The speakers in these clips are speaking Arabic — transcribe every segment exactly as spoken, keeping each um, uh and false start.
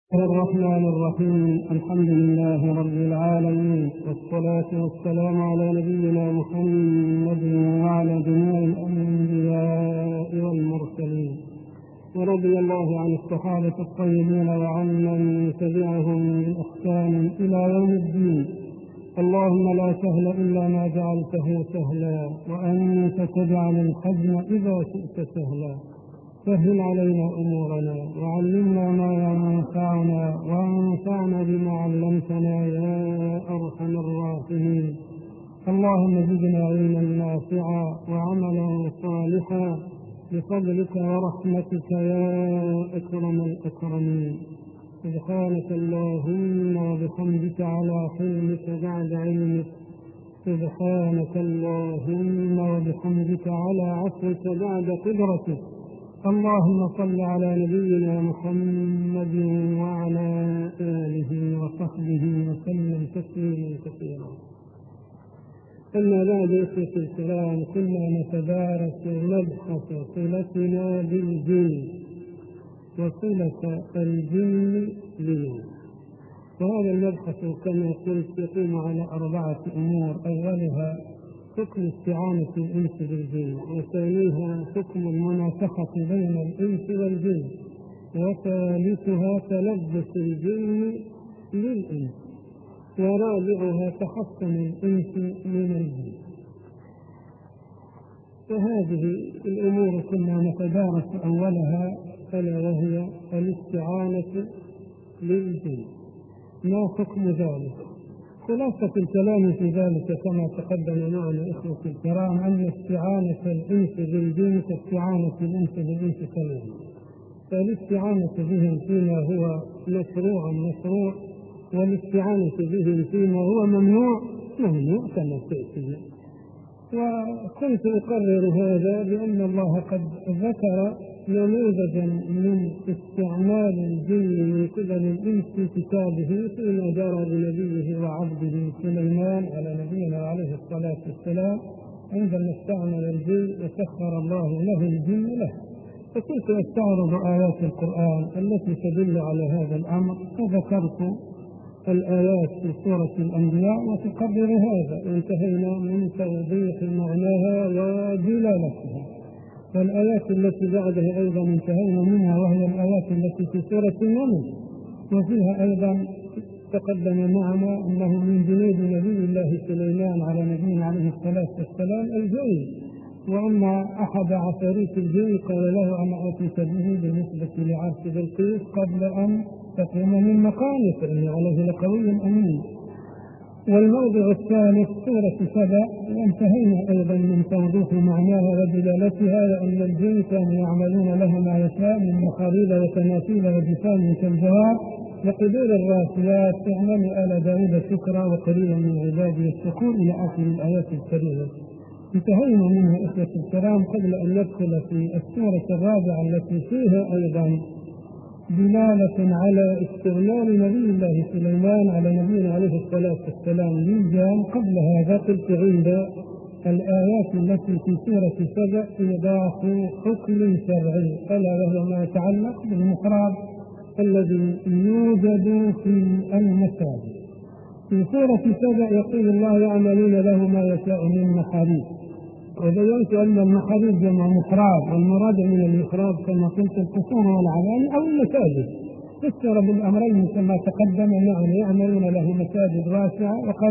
الرحمن الرحيم. الحمد لله رب العالمين، والصلاة والسلام على نبينا محمد وعلى جميع الأنبياء والمرسلين، ورضي الله عن الصحابة الطيبين وعن من تبعهم بإحسان إلى يوم الدين. اللهم لا سهل إلا ما جعلته سهلا، وأنت تجعل الحزن إذا شئت سهلا. سهل علينا أمورنا، وعلمنا ما ينفعنا، وانفعنا بما علمتنا يا أرحم الراحمين. اللهم زدنا علما نافعا وعملا صالحا بفضلك ورحمتك يا أكرم الأكرمين. سبحانك اللهم وبحمدك على حلمك بعد علمك، سبحانك اللهم وبحمدك على عفوك بعد قدرتك. اللهم صل على نبينا محمد وعلى آله وصحبه وسلم تسليما كثيرا. أما بعد، إخوة الكرام، كنا نتدارس مبحث صلتنا بالجن وصلة الجن بنا، وهذا المبحث كما قلت يقوم على أربعة أمور: أولها حكم استعانة الإنس بالجن، وثانيها حكم المنافحة بين الإنس والجن، وثالثها تلبس الجن للإنس، ورابعها تحصن الإنس من الجن. وهذه الأمور كنا نتدارس أولها، ألا وهي الاستعانة بالجن. ما حكم ذلك؟ خلاصة الكلام في ذلك كما تقدم معنا إخوة الكرام أن استعانة الإنس بالجن كاستعانة الإنس بالإنس تماما، فالاستعانة بهم فيما هو مشروع مشروع، والاستعانة بهم فيما هو ممنوع ممنوع كما سيأتي. وكنت أقرر هذا بأن الله قد ذكر نموذجا من استعمال الجن من قبل الإنس في كتابه فيما جرى بنبيه وعبده سليمان على نبينا عليه الصلاة والسلام، عندما استعمل الجن وسخر الله له الجن له. فكنت أستعرض آيات القرآن التي تدل على هذا الأمر، فذكرت الآيات في سورة الأنبياء وتقرر هذا، وانتهينا من توضيح معناها ودلالتها. والآيات التي بعدها أيضا انتهينا منها، وهي الآيات التي في سورة النمل، وفيها أيضا تقدم معنا أنه من جنود نبي الله سليمان على نبينا عليه الصلاة والسلام الجن، وأن أحد عفاريت الجن قال له: أنا أتيت به بالنسبة لعرش بلقيس قبل أن تقوم من مقامه، فإن عليه لقوي أمين. والموضع الثالث سورة سبأ، وانتهينا أيضا من توضيح معناها ودلالتها، وأن الجن كانوا يعملون له ما يشاء من محاريب وتماثيل وجفان كالجواب وقدور الراسيات، يعمل آل داود شكرا وقليلا من عبادي الشكور، إلى آخر الآيات الكريمة. انتهينا منها إخوة الكرام قبل أن ندخل في السورة الرابعة التي فيها أيضا دلالة على استغلال نبي الله سليمان على نبينا عليه الصلاة والسلام للجان. قبل هذا قلت عند الآيات التي في سورة سبأ إيضاح حكم شرعي، ألا وهو ما يتعلق بالمحراب الذي يوجد في المساجد. في سورة سبأ يقول الله: يعملون له ما يشاء من محاريب، وبينت أن المحاريب جمع محراب، والمراد من المحراب كما قلت القصور والعوالي أو المساجد، فسر بالأمرين كما تقدم معنا. يعملون له مساجد واسعة، وقد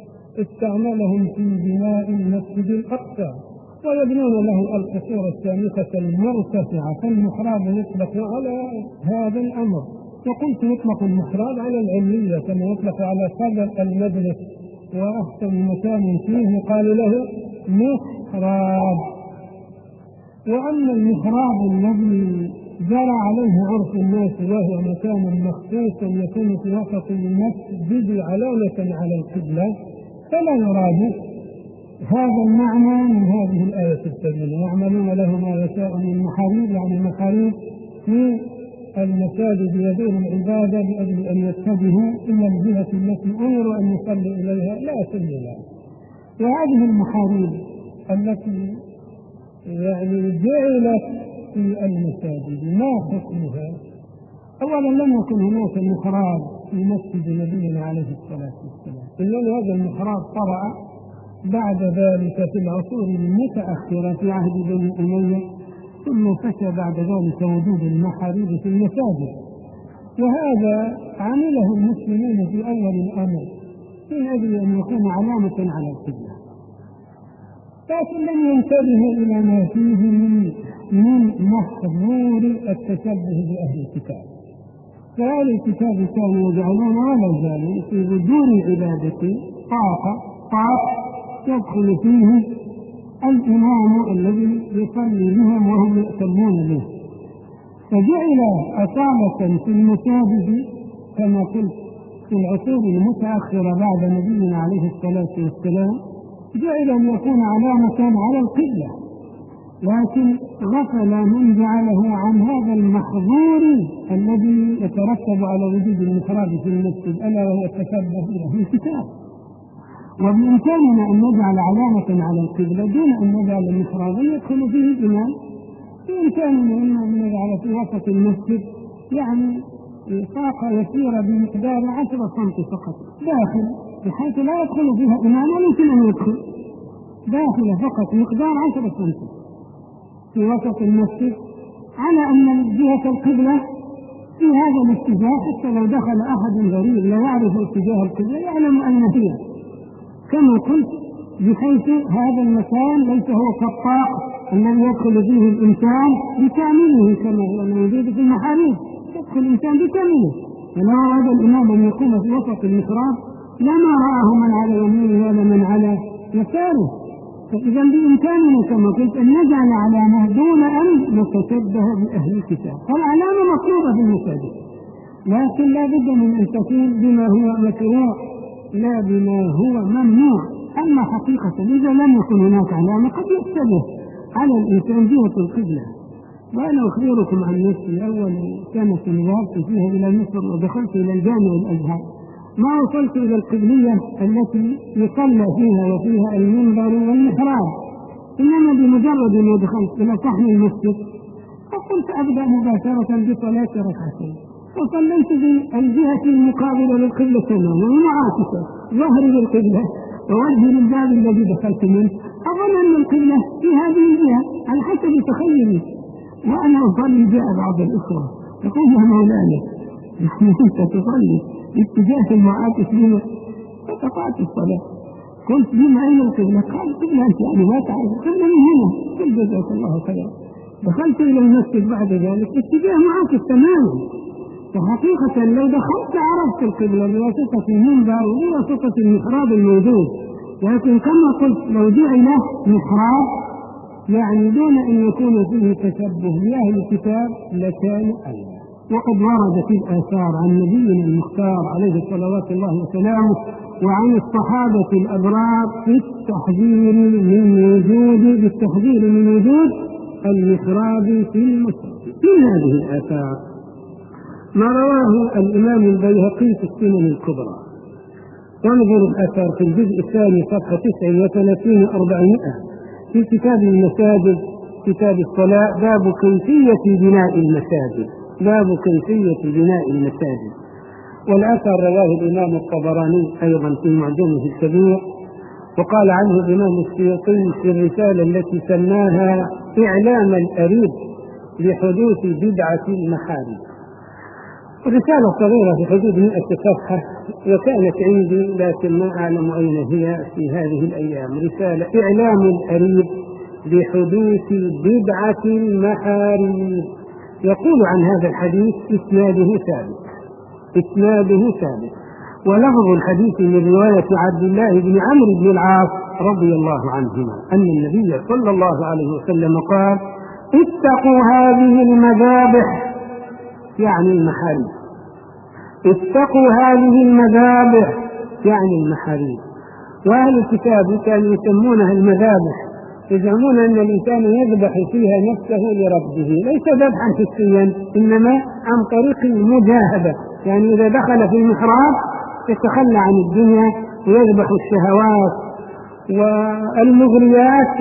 استعملهم في بناء المسجد الأقصى، ويبنون له القصور الشامخة المرتفعة، فالمحراب يطلق على هذا الأمر. وقلت يطلق المحراب على العلية كما يطلق على صدر المجلس، وأحسن مكان فيه قال له محراب. وأما المحراب الذي جرى عليه عرف الناس وهو مكان مخصوص يكون في وسط المسجد علامة على القبلة، فلا يراد هذا المعنى من هذه الآية الكريمة: يعملون له ما يشاء من محاريب، يعني محاريب في المساجد يدور العبادة لأجل أن يتجهوا إلى الجهة التي أمروا أن يصلوا إليها لا سبيل لها. وهذه المحاريب التي يعني جعلت في المساجد ما حكمها؟ أولا لم يكن هناك محراب في مسجد نبينا عليه الصلاة والسلام، إنما هذا المحراب طرأ بعد ذلك في العصور المتأخرة في عهد بني أمية، ثم فشى بعد ذلك وجود المحاريب في المساجد، وهذا عمله المسلمين في أول الأمر من أجل أن يكون علامة على القبلة، لكن لم ينتبهوا إلى ما فيه من من محظور التشبه بأهل الكتاب. فأهل الكتاب كانوا يجعلون ولا زالوا في بدون عبادة طاقة طاق يدخل فيه الإمام الذي يصلي بهم وهم يأتمون به، فجعل أصالة في المساجد كما قلت في العصور المتأخرة بعد نبينا عليه الصلاة والسلام، جعل أن يكون علامة على القبلة، لكن غفل من جعله عن هذا المحظور الذي يترتب على وجود المحراب في المسجد، ألا وهو التشبه بأهل الكتاب. وبإمكاننا أن نجعل علامة على القبلة دون أن نجعل المحرابا يدخل فيه الإمام، بإمكاننا أن نجعل في وسط المسجد يعني طاقة يسيرة بمقدار عشرة سنتي فقط داخل، بحيث لا يدخل فيها إمام ولكن أن يدخل داخل فقط مقدار عشرة سنتي في وسط المسجد، على أن جهة القبلة في هذا الاتجاه، حتى لو دخل أحد غريب لا يعرف اتجاه القبلة يعلم أين هي، كما قلت بحيث هذا المكان ليس هو كالطاق الذي يدخل فيه الإنسان بكامله كما هو موجود في المحاريب، يدخل الإنسان بكامله، ولو أراد الإمام أن يقوم في وسط المحراب لما رآه من على يمينه ولا من على يساره. فإذا بإمكاننا كما قلت أن نجعل علامة دون أن نتشبه بأهل الكتاب، فالعلامة مطلوبة في المساجد، لكن لا بد من أن تكون بما هو مشروع لا بما هو ممنوع. أما حقيقة إذا لم يكن هناك علامة قد يشتبه على الإنسان جهة القبلة. وأنا أخبركم عن نفسي، أول سنة ذهبت فيها إلى مصر ودخلت إلى الجامع الأزهر، ما وصلت إلى القبلية التي يصلى فيها وفيها المنبر والمحراب، إنما بمجرد ما دخلت إلى صحن المسجد فقلت أبدأ مباشرة بصلاة ركعتين، وصليت بالجهة المقابلة للقبلة تماما ومعاكسة ظهري للقبلة ووجهي للباب الذي دخلت منه، أظن أن القبلة في هذه الجهة على حسب تخيلي. وأنا أصلي جاء بعض الإخوة يقول يا مولانا أنت تصلي اتجاه المعاكس لنا، فقطعت الصلاة. قلت بما أين القبلة؟ قال القبلة أنت يعني ما تعرف القبلة من هنا. قلت جزاك الله خيرا. دخلت إلى المسجد بعد ذلك اتجاه معاكس تماما، وحقيقة لو دخلت عرفت القبلة بواسطة المنبر وبواسطة المحراب الموجود، لكن كما قلت لو جعل محراب يعني دون أن يكون فيه تشبه بأهل الكتاب لكان أولى. وقد وردت الآثار عن نبينا المختار عليه صلوات الله وسلامه وعن الصحابة الأبرار في التحذير من وجود بالتحذير من وجود المحراب في المسجد. من هذه الآثار ما رواه الإمام البيهقي في السنن الكبرى، وانظر الآثار في الجزء الثاني صفحة تسع وثلاثين أربعمائة في كتاب المساجد كتاب الصلاة باب كيفية بناء المساجد باب كيفية بناء المساجد. والأثر رواه الإمام الطبراني أيضا في معجمه الكبير، وقال عنه الإمام السيوطي في الرسالة التي سماها إعلام الأريب لحدوث بدعة المحارم. رسالة صغيرة في حدود مئة صفحة، وكانت عندي لكن ما أعلم أين هي في هذه الأيام. رسالة إعلام الأريب لحدوث بدعة المحارم. يقول عن هذا الحديث إسناده ثابت إسناده ثابت ولفظ الحديث من رواية عبد الله بن عمرو بن العاص رضي الله عنهما أن النبي صلى الله عليه وسلم قال: اتقوا هذه المذابح، يعني المحارم. اتقوا هذه المذابح يعني المحارم. وأهل الكتاب كانوا يسمونها المذابح، يزعمون أن الإنسان يذبح فيها نفسه لربه، ليس ذبحا حسيا إنما عن طريق المجاهدة، يعني إذا دخل في المحراب يتخلى عن الدنيا ويذبح الشهوات والمغريات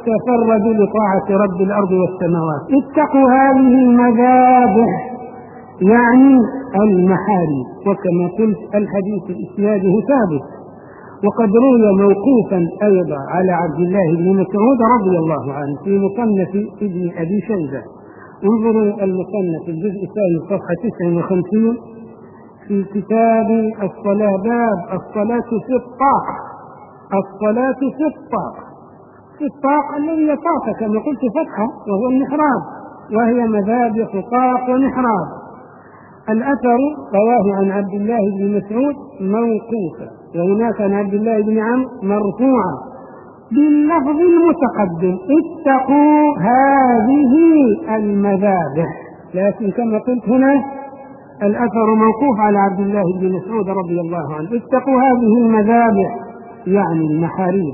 ويتفرد لطاعة رب الأرض والسماوات. اتقوا هذه المذابح يعني المحارم. وكما قلت الحديث إسناده ثابت، وقد روي موقوفا أيضا على عبد الله بن مسعود رضي الله عنه في مصنف ابن أبي شيبة. انظروا المصنف الجزء الثاني صفحة تسعة وخمسين في كتاب الصلاة، باب الصلاة في الطاق. الصلاة في الطاق، في الطاق الذي يطاق كما قلت فتحة وهو المحراب، وهي مذابح طاق ومحراب. الأثر رواه عن عبد الله بن مسعود موقوفا، وهناك عن عبد الله بن عمرو مرفوعا باللفظ المتقدم: اتقوا هذه المذابح. لكن كما قلت هنا الأثر موقوف على عبد الله بن مسعود رضي الله عنه: اتقوا هذه المذابح يعني المحاريب.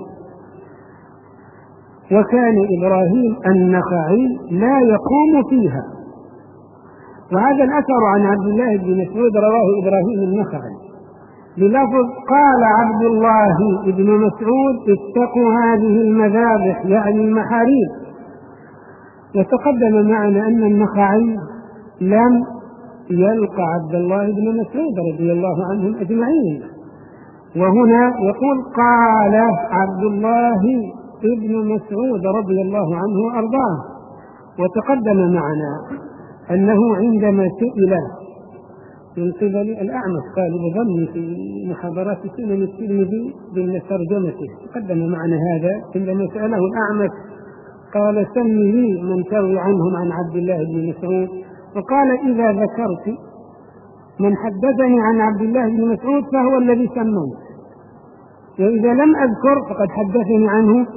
وكان إبراهيم النخعي لا يقوم فيها. وهذا الأثر عن عبد الله بن مسعود رواه إبراهيم النخعي بلفظ: قال عبد الله بن مسعود: اتقوا هذه المذابح يعني المحاريب. وتقدم معنا أن النخعي لم يلقى عبد الله بن مسعود رضي الله عنهم أجمعين، وهنا يقول: قال عبد الله بن مسعود رضي الله عنه وأرضاه. وتقدم معنا أنه عندما سئل من قبل الأعمش قال بظني في محاضرات سنن الترمذي ضمن ترجمته، تقدم معنا هذا عندما سأله الأعمش قال: سم لي من تروي عنهم عن عبد الله بن مسعود. وقال: إذا ذكرت من حدثني عن عبد الله بن مسعود فهو الذي سميت، وإذا لم أذكر فقد حدثني عنه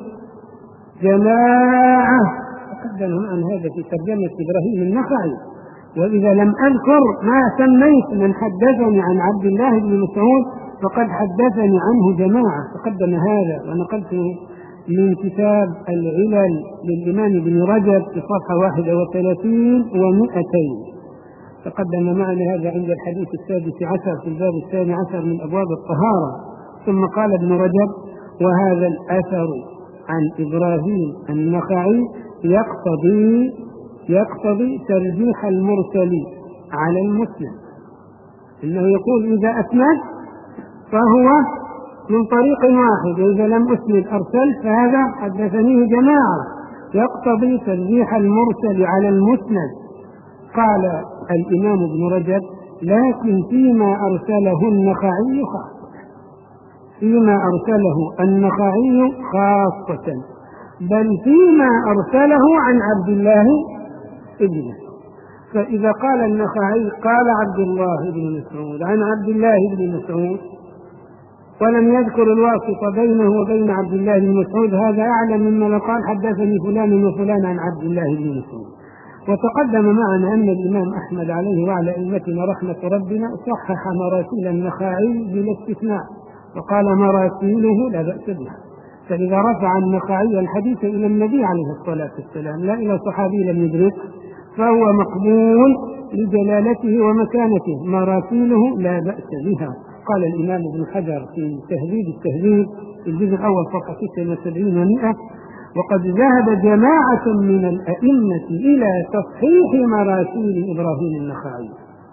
جماعة. تقدم عن هذا في ترجمة إبراهيم النخعي: وإذا لم أذكر ما سميت من حدثني عن عبد الله بن مسعود فقد حدثني عنه جماعة. تقدم هذا ونقلته من كتاب العلل للإمام ابن رجب في صفحة واحدة وثلاثين ومئتين. تقدم معنا هذا عند الحديث السادس عشر في الباب الثاني عشر من أبواب الطهارة. ثم قال ابن رجب: وهذا الأثر عن إبراهيم النخعي يقتضي يقتضي ترجيح المرسل على المسلم. إنه يقول: إذا أسند فهو من طريق واحد، وإذا لم أسند أرسل فهذا حدثنيه جماعة، يقتضي ترجيح المرسل على المسند. قال الإمام ابن رجب: لكن فيما أرسله النخعي خاصة، فيما أرسله النخعي خاصة، بل فيما أرسله عن عبد الله ابنه. فإذا قال النخعي قال عبد الله بن مسعود عن عبد الله بن مسعود ولم يذكر الواسطة بينه وبين عبد الله بن مسعود، هذا أعلم مما لو قال حدثني فلان وفلان عن عبد الله بن مسعود. وتقدم معنا أن الإمام أحمد عليه وعلى أئمتنا رحمة ربنا صحح مراسيل النخعي بلا استثناء، وقال مراسيله لا بأس بها. فإذا رفع النخعي الحديث إلى النبي عليه الصلاة والسلام لا إلى صحابي لم يدرك فهو مقبول لجلالته ومكانته، مراسيله لا بأس بها. قال الإمام ابن حجر في تهذيب التهذيب في الجزء الأول صفحة ستة وسبعين ومئة: وقد ذهب جماعة من الأئمة إلى تصحيح مراسيل إبراهيم النخعي.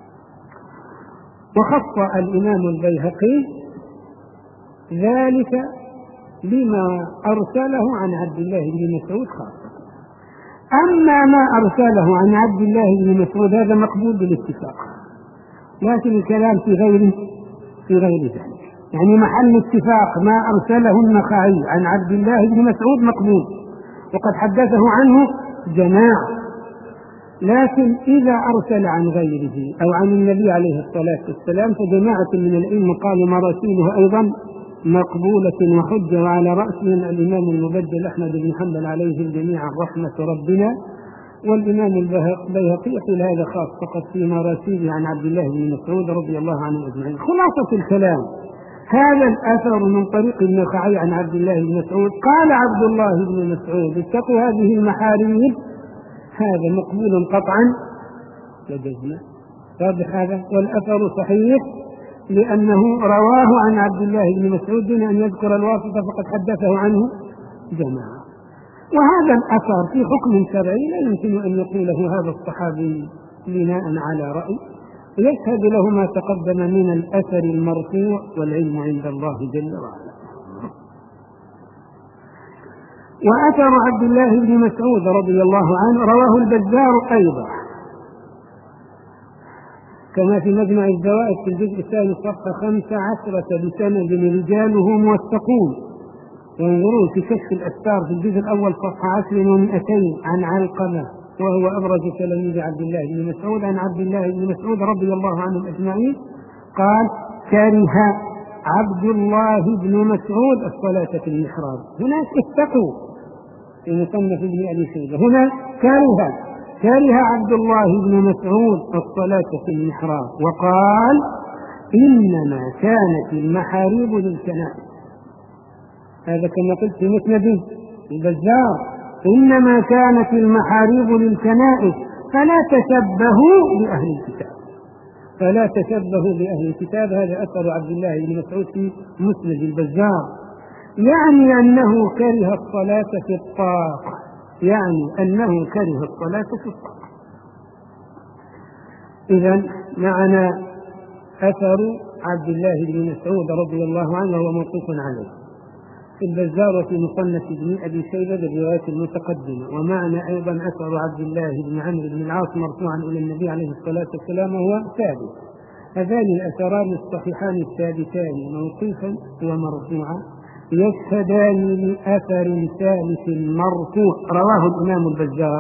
وخص الإمام البيهقي ذلك بما أرسله عن عبد الله بن مسعود خاصة. أما ما أرسله عن عبد الله بن مسعود هذا مقبول بالاتفاق، لكن الكلام في غيره في غير ذلك، يعني محل اتفاق ما أرسله النخعي عن عبد الله بن مسعود مقبول وقد حدثه عنه جماعة. لكن إذا أرسل عن غيره أو عن النبي عليه الصلاة والسلام فجماعة من العلم قالوا مراسيله أيضا مقبولة وحجة، وعلى رأسهم الإمام المبدل أحمد بن حنبل عليه جميعا رحمة ربنا، والإمام البيهقي يقول هذا خاص فقط في مراسيله عن عبد الله بن مسعود رضي الله عنه أجمعين. خلاصة الكلام: هذا الأثر من طريق النخعي عن عبد الله بن مسعود قال عبد الله بن مسعود: اتقوا هذه المحاريب، هذا مقبول قطعا لدينا، واضح هذا. والأثر صحيح لأنه رواه عن عبد الله بن مسعود دون أن يذكر الواسطة فقد حدثه عنه جماعة. وهذا الأثر في حكم شرعي لا يمكن أن يقوله هذا الصحابي بناء على رأي، يشهد له ما تقدم من الأثر المرفوع، والعلم عند الله جل وعلا. وأثر عبد الله بن مسعود رضي الله عنه رواه البزار أيضا كما في مجمع الزوائد في الجزء الثاني صفحة خمسة عشرة بسند رجاله موثقون. وانظروا في كشف الأستار في الجزء الأول صفحة عشر ومئتين عن علقمة وهو أبرز تلاميذ عبد الله بن مسعود عن عبد الله بن مسعود رضي الله عنهم أجمعين قال: كره عبد الله بن مسعود الصلاة في المحراب. هناك اتقوا في مصنف ابن أبي شيبة، هنا كره كره عبد الله بن مسعود الصلاة في المحراب، وقال: إنما كانت المحاريب للكنائس. هذا كما قلت في مسند البزار: إنما كانت المحاريب للكنائس فلا تشبهوا بأهل الكتاب. فلا تشبهوا بأهل الكتاب، هذا أثر عبد الله بن مسعود في مسند البزار، يعني أنه كره الصلاة في الطاق، يعني أنه كره الصلاة في الطاق. إذن معنا أثر عبد الله بن مسعود رضي الله عنه وهو موقوف عليه في البزار وفي مصنف ابن أبي شيبة بالرواية المتقدمة. ومعنا أيضا أثر عبد الله بن عمرو بن العاص مرفوعا إلى النبي عليه الصلاة والسلام وهو ثابت. هذان الأثران الصحيحان الثابتان موقوفا ومرفوعا يشهدان لأثر ثالث مرفوع رواه الإمام البزار،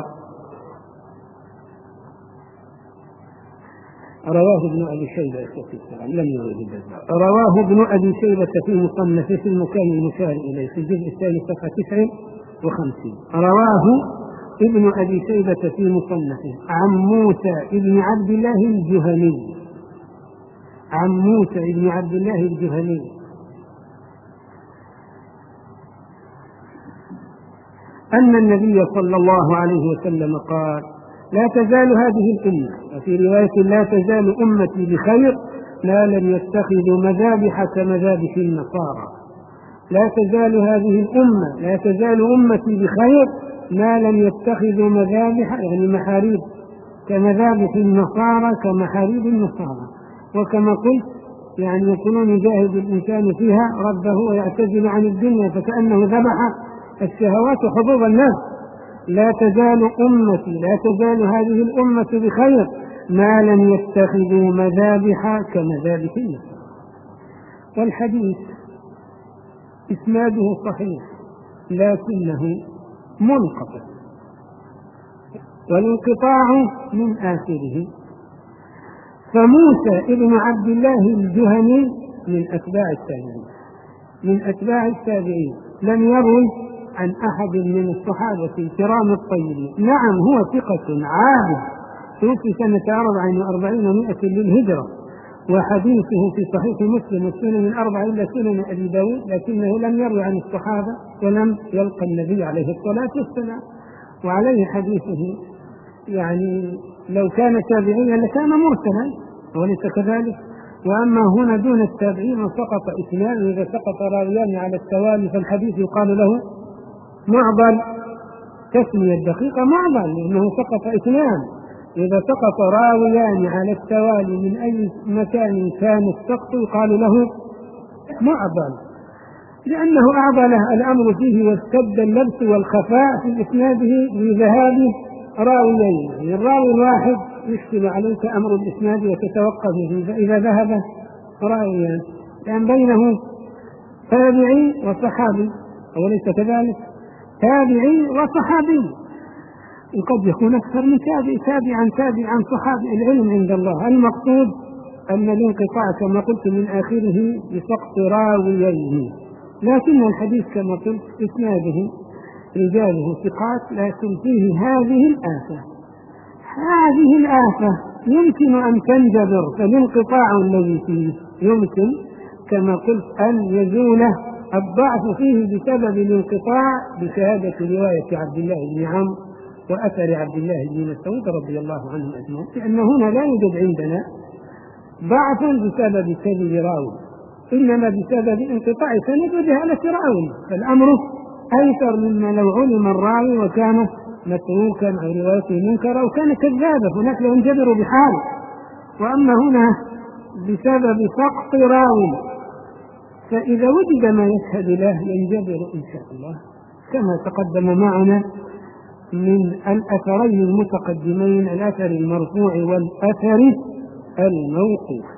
رواه ابن أبي شيبة لم يروه البزار، رواه ابن أبي شيبة في مصنفه في المكان المشار إليه في الجزء الثاني صفحة تسع وخمسين. رواه ابن أبي شيبة في مصنفه عن موسى ابن عبد الله الجهني عن موسى ابن عبد الله الجهني أن النبي صلى الله عليه وسلم قال: لا تزال هذه الأمة، وفي رواية: لا تزال أمتي بخير ما لم يتخذوا مذابح كمذابح النصارى. لا تزال هذه الأمة لا تزال أمتي بخير ما لم يتخذوا مذابح يعني محاريب كمذابح النصارى كمحاريب النصارى. وكما قلت يعني يكون يجاهد الإنسان فيها ربه ويعتزل عن الدنيا فكأنه ذبح الشهوات وحظوظ النفس. لا تزال أمتي لا تزال هذه الأمة بخير ما لم يتخذوا مذابح كمذابح النصارى. والحديث إسناده صحيح لكنه منقطع، والانقطاع من آخره. فموسى ابن عبد الله الجهني من أتباع التابعين من أتباع التابعين لم يروي عن أحد من الصحابة الكرام الطيبين. نعم هو ثقة عابد توفي سنة أربع وأربعين ومائة للهجرة، وحديثه في صحيح مسلم والسنن الأربع إلا سنن أبي داود، لكنه لم يروي عن الصحابة ولم يلقى النبي عليه الصلاة والسلام، وعليه حديثه يعني لو كان تابعيا لكان مرسلا وليس كذلك. وأما هنا دون التابعين وسقط اثنان، إذا سقط راويان على التوالي فالحديث يقال له معضل، تسمية الدقيقة معضل لأنه سقط اثنان. إذا سقط راويان على التوالي من أي مكان كان السقط يقال له معضل، لأنه أعضله الأمر فيه واشتد اللبس والخفاء في إسناده لذهاب راويين. يعني الراوي الواحد يشكل عليك أمر الإسناد وتتوقف فيه إذا ذهب راويان، لأن بينه تابعي وصحابي أوليس كذلك؟ تابعي وصحابي، وقد يكون أكثر من تابع تابع عن تابع عن صحابي. العلم عند الله. المقصود أن الانقطاع كما قلت من آخره بسقط راويين، لكن الحديث كما قلت إسناده رجاله ثقات، لكن فيه هذه الآفة هذه الآفة يمكن أن تنجبر، فالانقطاع الذي فيه يمكن كما قلت أن يزول الضعف فيه بسبب الانقطاع بشهادة رواية عبد الله بن عمرو وأثر عبد الله بن مسعود رضي الله عنه أجمعين، لأن هنا لا يوجد عندنا ضعف بسبب كذب راوي، إنما بسبب انقطاع سند وجهالة راوي، فالأمر أيسر مما لو علم الراوي وكان متروكا أو روايته منكرة أو كان كذابا، هناك لا ينجبر بحال. وأما هنا بسبب سقط راوي، فإذا وجد ما يشهد له ينجبر إن شاء الله، كما تقدم معنا من الأثرين المتقدمين، الأثر المرفوع والأثر الموقوف.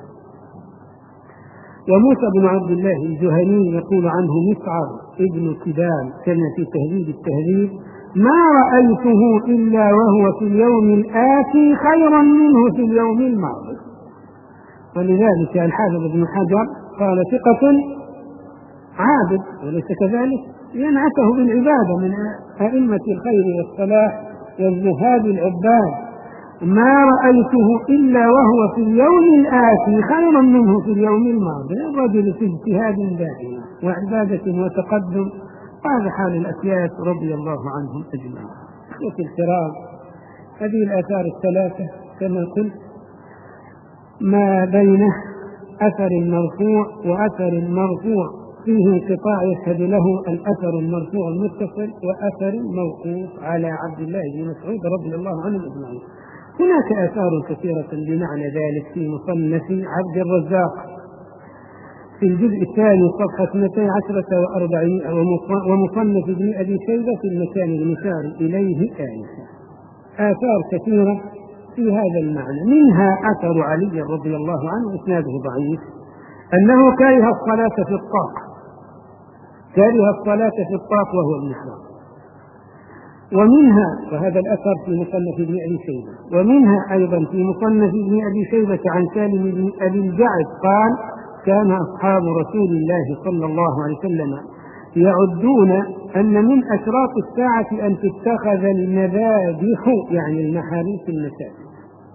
وموسى بن عبد الله الجهني يقول عنه مسعر ابن كدام كما في تهذيب التهذيب: ما رأيته إلا وهو في اليوم الآتي خيرا منه في اليوم الماضي. ولذلك الحافظ ابن حجر قال: ثقة عابد، وليس كذلك ينعته بالعبادة من أئمة الخير والصلاح والزهاد العباد. ما رأيته إلا وهو في اليوم الآتي خيرا منه في اليوم الماضي. الرجل في اجتهاد دائم وعبادة وتقدم، هذا حال الأسياف رضي الله عنهم أجمعين. أخوتي الكرام، هذه الآثار الثلاثة كما قلت ما بين أثر مرفوع وأثر مرفوع فيه انقطاع يشهد له الأثر المرفوع المتصل، وأثر موقوف على عبد الله بن مسعود رضي الله عنه أجمعين. هناك آثار كثيرة بمعنى ذلك في مصنف عبد الرزاق في الجزء الثاني صفحة اثنتي عشرة وأربعين، ومصنف ابن أبي شيبة في المكان المشار إليه آنفا. آثار كثيرة في هذا المعنى، منها أثر علي رضي الله عنه إسناده ضعيف أنه كره الصلاة في الطاق، كره الصلاة في الطاق وهو المحراب. ومنها، وهذا الأثر في مصنف ابن أبي شيبة، ومنها أيضا في مصنف ابن أبي شيبة عن سالم بن أبي الجعد قال: كان أصحاب رسول الله صلى الله عليه وسلم يعدون أن من أشراط الساعة أن تتخذ المذابح، يعني المحاريب، في المساجد.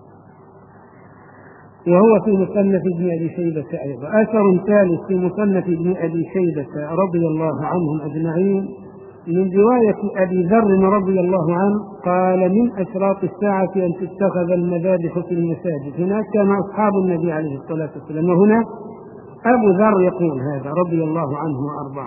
وهو في مصنف ابن أبي شيبة أيضا. أثر ثالث في مصنف ابن أبي شيبة رضي الله عنهم أجمعين من رواية أبي ذر رضي الله عنه قال: من أشراط الساعة أن تتخذ المذابح في المساجد. هناك كان أصحاب النبي عليه الصلاة والسلام، وهنا أبو ذر يقول هذا رضي الله عنه وأرضاه.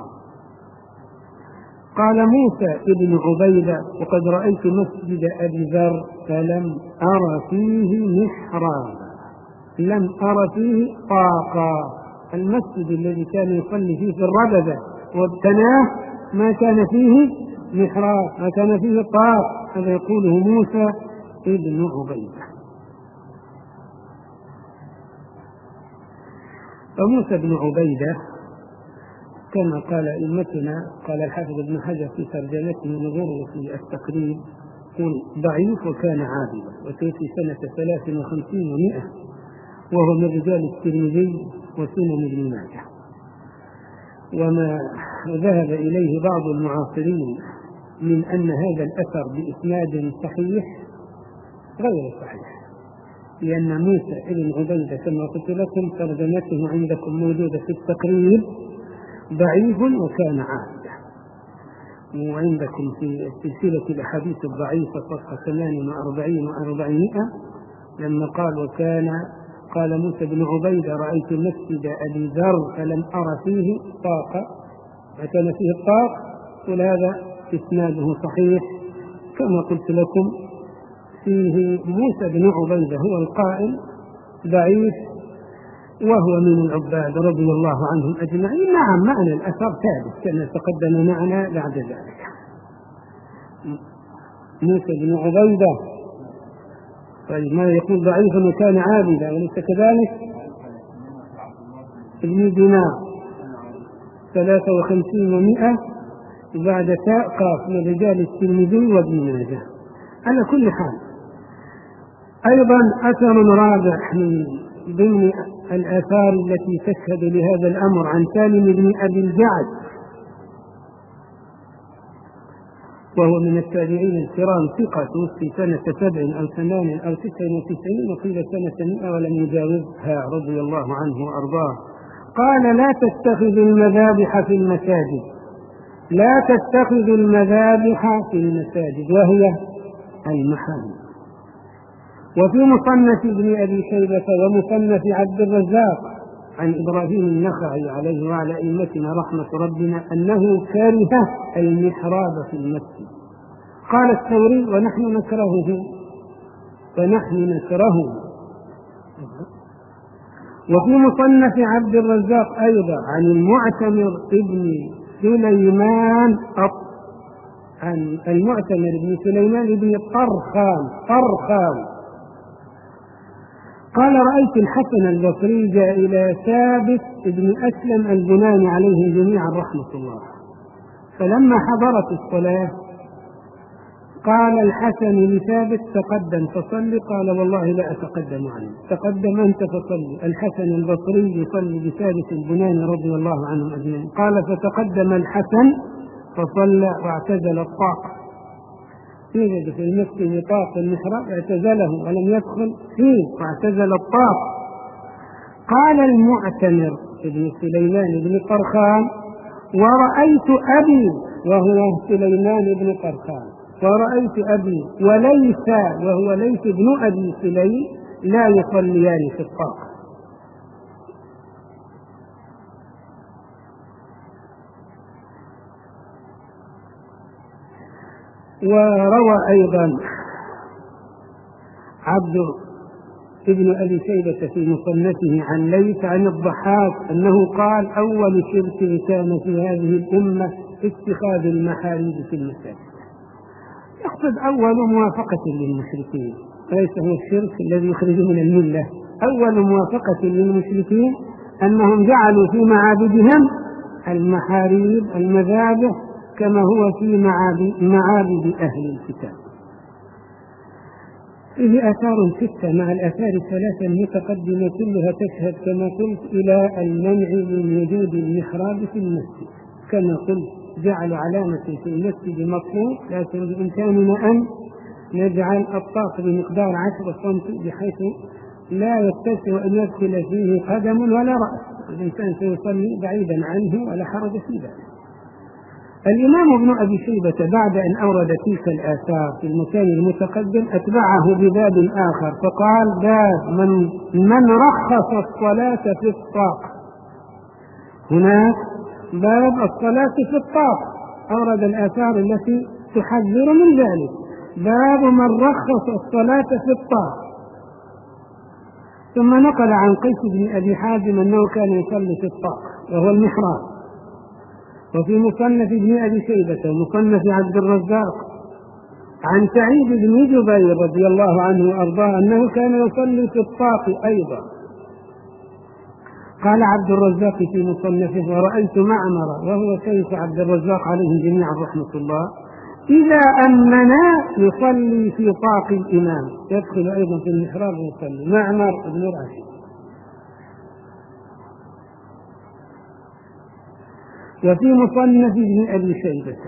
قال موسى ابن عبيدة: وقد رأيت مسجد أبي ذر فلم أر فيه محرابا، لم أر فيه طاقا. المسجد الذي كان يصلي فيه في الربذة والتناه ما كان فيه محراب، ما كان فيه طاق. هذا يقوله موسى ابن عبيدة. وموسى بن عبيدة كما قال أئمتنا، قال الحافظ ابن حجر في ترجمته نظره في التقريب، يقول: ضعيف وكان عابدا، وتوفي سنة ثلاث وخمسين ومائة، وهو من رجال الترمذي وسنن ابن ماجه. وما ذهب إليه بعض المعاصرين من أن هذا الأثر بإسناد صحيح غير صحيح، لأن موسى ابن عبيدة كما قلت لكم ترجمته عندكم موجودة في التقريب ضعيف وكان عابدا، وعندكم في سلسلة الأحاديث الضعيفة صفحة ثمان وأربعين وأربعمائة لما قال: وكان قال موسى بن عبيدة: رأيت مسجد أبي ذر فلم أر فيه طاقة، ما كان فيه الطاق. ولهذا إسناده صحيح كما قلت لكم، فيه موسى بن عبيدة هو القائل ضعيف، وهو من العباد رضي الله عنهم أجمعين. نعم، معنى الأثر ثابت كما تقدم معنا بعد ذلك. موسى بن عبيدة طيب ما يقول ضعيف وكان عابدا، وليس كذلك؟ ابن دينار ثلاثة وخمسين ومائة بعد تاء قاف من رجال الترمذي وابن ماجه. على كل حال، أيضا أثر رابع من ضمن الآثار التي تشهد لهذا الأمر عن سالم بن أبي الجعد، وهو من التابعين الكرام، ثقة، توفي سنة سبع أو ثمان أو ست وتسعين، وقيل سنة مئة ولم يجاوزها رضي الله عنه وأرضاه. قال: لا تتخذوا المذابح في المساجد، لا تتخذوا المذابح في المساجد، وهي المحارم. وفي مصنف ابن أبي شيبة ومصنف عبد الرزاق عن إبراهيم النخعي عليه وعلى أئمتنا رحمة ربنا أنه كره المحراب في المسجد. قال الثوري: ونحن نكرهه ونحن نكرهه وفي مصنف عبد الرزاق أيضا عن المعتمر ابن سليمان عن المعتمر ابن سليمان ابن طرخان طرخان قال رأيت الحسن البصري جاء إلى ثابت ابن أسلم البناني عليه جميعا رحمة الله، فلما حضرت الصلاة قال الحسن لثابت تقدم فصلي، قال والله لا أتقدم عنه، تقدم أنت فصلي. الحسن البصري يصلي بثابت البناني رضي الله عنهم أجمعين. قال فتقدم الحسن فصلى واعتزل الطاق، يوجد في المسجد طاق المحراب اعتزله ولم يدخل فيه واعتزل الطاق. قال المعتمر ابن سليمان بن طرخان ورأيت أبي وهو سليمان بن طرخان ورأيت أبي وليس وهو ليس ابن أبي سليم لا يصليان في الطاق. وروى أيضا عبد ابن أبي شيبة في مصنفه عن ليث عن الضحاك أنه قال أول شرك كان في هذه الأمة اتخاذ المحاريب في المساجد. يقصد أول موافقة للمشركين، ليس هو الشرك الذي يخرج من الملة. أول موافقة للمشركين أنهم جعلوا في معابدهم المحاريب المذابح كما هو في معابد أهل الكتاب. فيه آثار ستة مع الآثار الثلاثة المتقدمة كلها تشهد كما قلت إلى المنع من وجود المحراب في المسجد. كما قلت جعل علامة في المسجد مطلوب، لكن بإمكاننا أن نجعل الطاق بمقدار عشرة سنتي بحيث لا يتسع أن يدخل فيه قدم ولا رأس، الإنسان سيصلي بعيدا عنه ولا حرج في ذلك. الإمام ابن أبي شيبة بعد أن أورد تلك الآثار في المكان المتقدم أتبعه بباب آخر فقال باب من, من رخص الصلاة في الطاق. هناك باب الصلاة في الطاق أورد الآثار التي تحذر من ذلك. باب من رخص الصلاة في الطاق. ثم نقل عن قيس بن أبي حازم أنه كان يصلي في الطاق وهو المحراب. وفي مصنف ابن أبي شيبة ومصنف عبد الرزاق عن سعيد بن جبير رضي الله عنه وأرضاه أنه كان يصلي في الطاق أيضا. قال عبد الرزاق في مصنفه ورأيت معمر وهو شيخ عبد الرزاق عليه جميعا رحمة الله إذا أمنا يصلي في طاق الإمام، يدخل أيضا في المحراب ويصلي. معمر بن راشد. وفي مصنف ابن أبي شيبة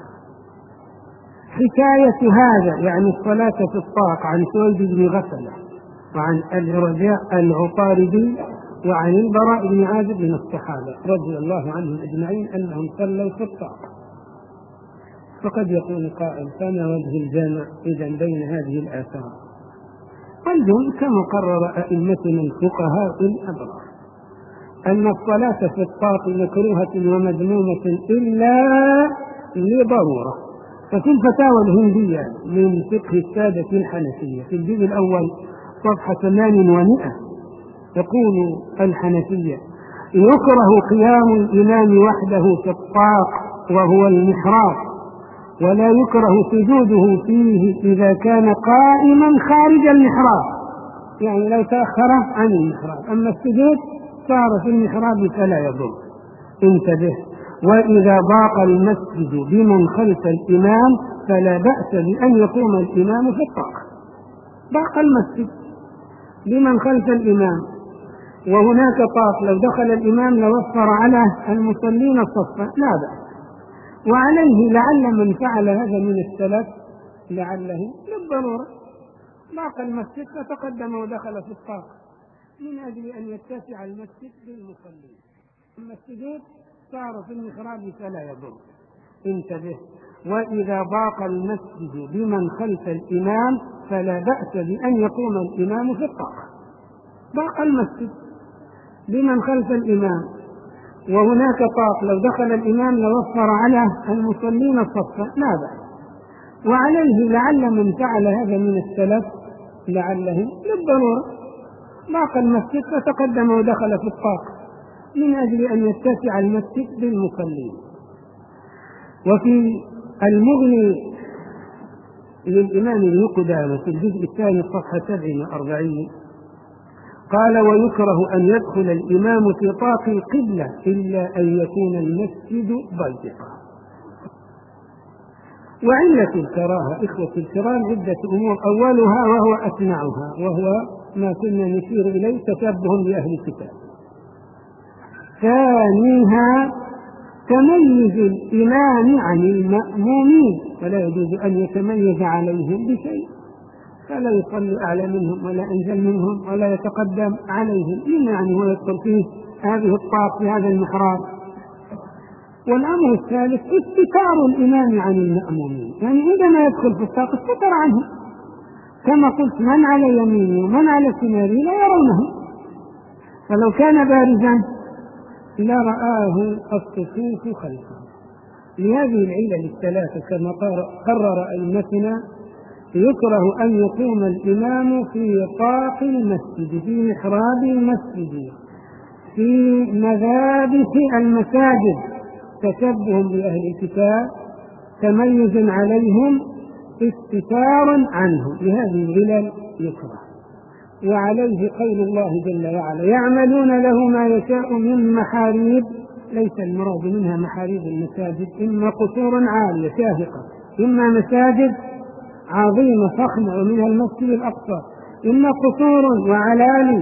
حكاية هذا يعني الصلاة في الطاق عن سويد بن غفلة وعن الرجاء العطاردي وعن البراء بن عازب من الصحابة رضي الله عنهم أجمعين أنهم صلوا في الطاق. فقد يقول قائل فما وجه الجامع إذن بين هذه الآثار؟ والجمع كما قرر أئمتنا الفقهاء الأبرار أن الصلاة في الطاق مكروهة ومذمومة إلا لضرورة. ففي الفتاوى الهندية من فقه السادة الحنفية في الجزء الأول صفحة ثمان ومئة يقول الحنفية يكره قيام الإمام وحده في الطاق وهو المحراب، ولا يكره سجوده فيه إذا كان قائما خارج المحراب، يعني لو تأخر عن المحراب. أما السجود صار في المحراب فلا يضر. انتبه. وإذا ضاق المسجد بمن خلف الإمام فلا بأس بأن يقوم الإمام في الطاق. ضاق المسجد بمن خلف الإمام وهناك طاق، لو دخل الإمام لوفر على المصلين الصف لا بأس. وعليه لعل من فعل هذا من السلف لعله للضرورة ضاق المسجد فتقدم ودخل في الطاق من أجل أن يتسع المسجد للمصلين. أما السجود صار في المحراب فلا يضر. انتبه. وإذا ضاق المسجد بمن خلف الإمام فلا بأس بأن يقوم الإمام في الطاق. ضاق المسجد بمن خلف الإمام وهناك طاق، لو دخل الإمام لوفر على المصلين الصف لا بأس. وعليه لعل من فعل هذا من السلف لعله للضرورة ضاق المسجد فتقدم ودخل في الطاق من أجل أن يتسع المسجد بالمصلين. وفي المغني للإمام ابن قدامة في الجزء الثاني صفحة سبع وأربعين قال: ويكره أن يدخل الإمام في طاق القبلة إلا أن يكون المسجد ضيقا. وعلة الكراهة إخوة الكرام عدة أمور، أولها وهو أسمعها وهو ما كنا نشير إليه تشبه بأهل الكتاب. ثانيها تميز الإمام عن المأمومين، ولا يجوز أن يتميز عليهم بشيء، فلا يصلي أعلى منهم ولا أنزل منهم ولا يتقدم عليهم، إلا يعني هو يدخل فيه هذه الطاق في هذا المحراب. والأمر الثالث استتار الإمام عن المأمومين، يعني عندما يدخل في الطاق استتر عنه، كما قلت من على يمينه ومن على شماله لا يرونه، فلو كان بارزا لرآه الصفوف خلفه. لهذه العلل الثلاثة كما قرر أئمتنا يكره أن يقوم الإمام في طاق المسجد، في محراب المسجد، في مذابح المساجد، تشبه بأهل الكتاب، تميز عليهم، استتار عنه. لهذه العلل يكره. وعليه قول الله جل وعلا: يعملون له ما يشاء من محاريب، ليس المراد منها محاريب المساجد، إما قصور عالية شاهقة، إما مساجد عظيمة فخمة ومنها المسجد الأقصى، إما قصور وعلالي.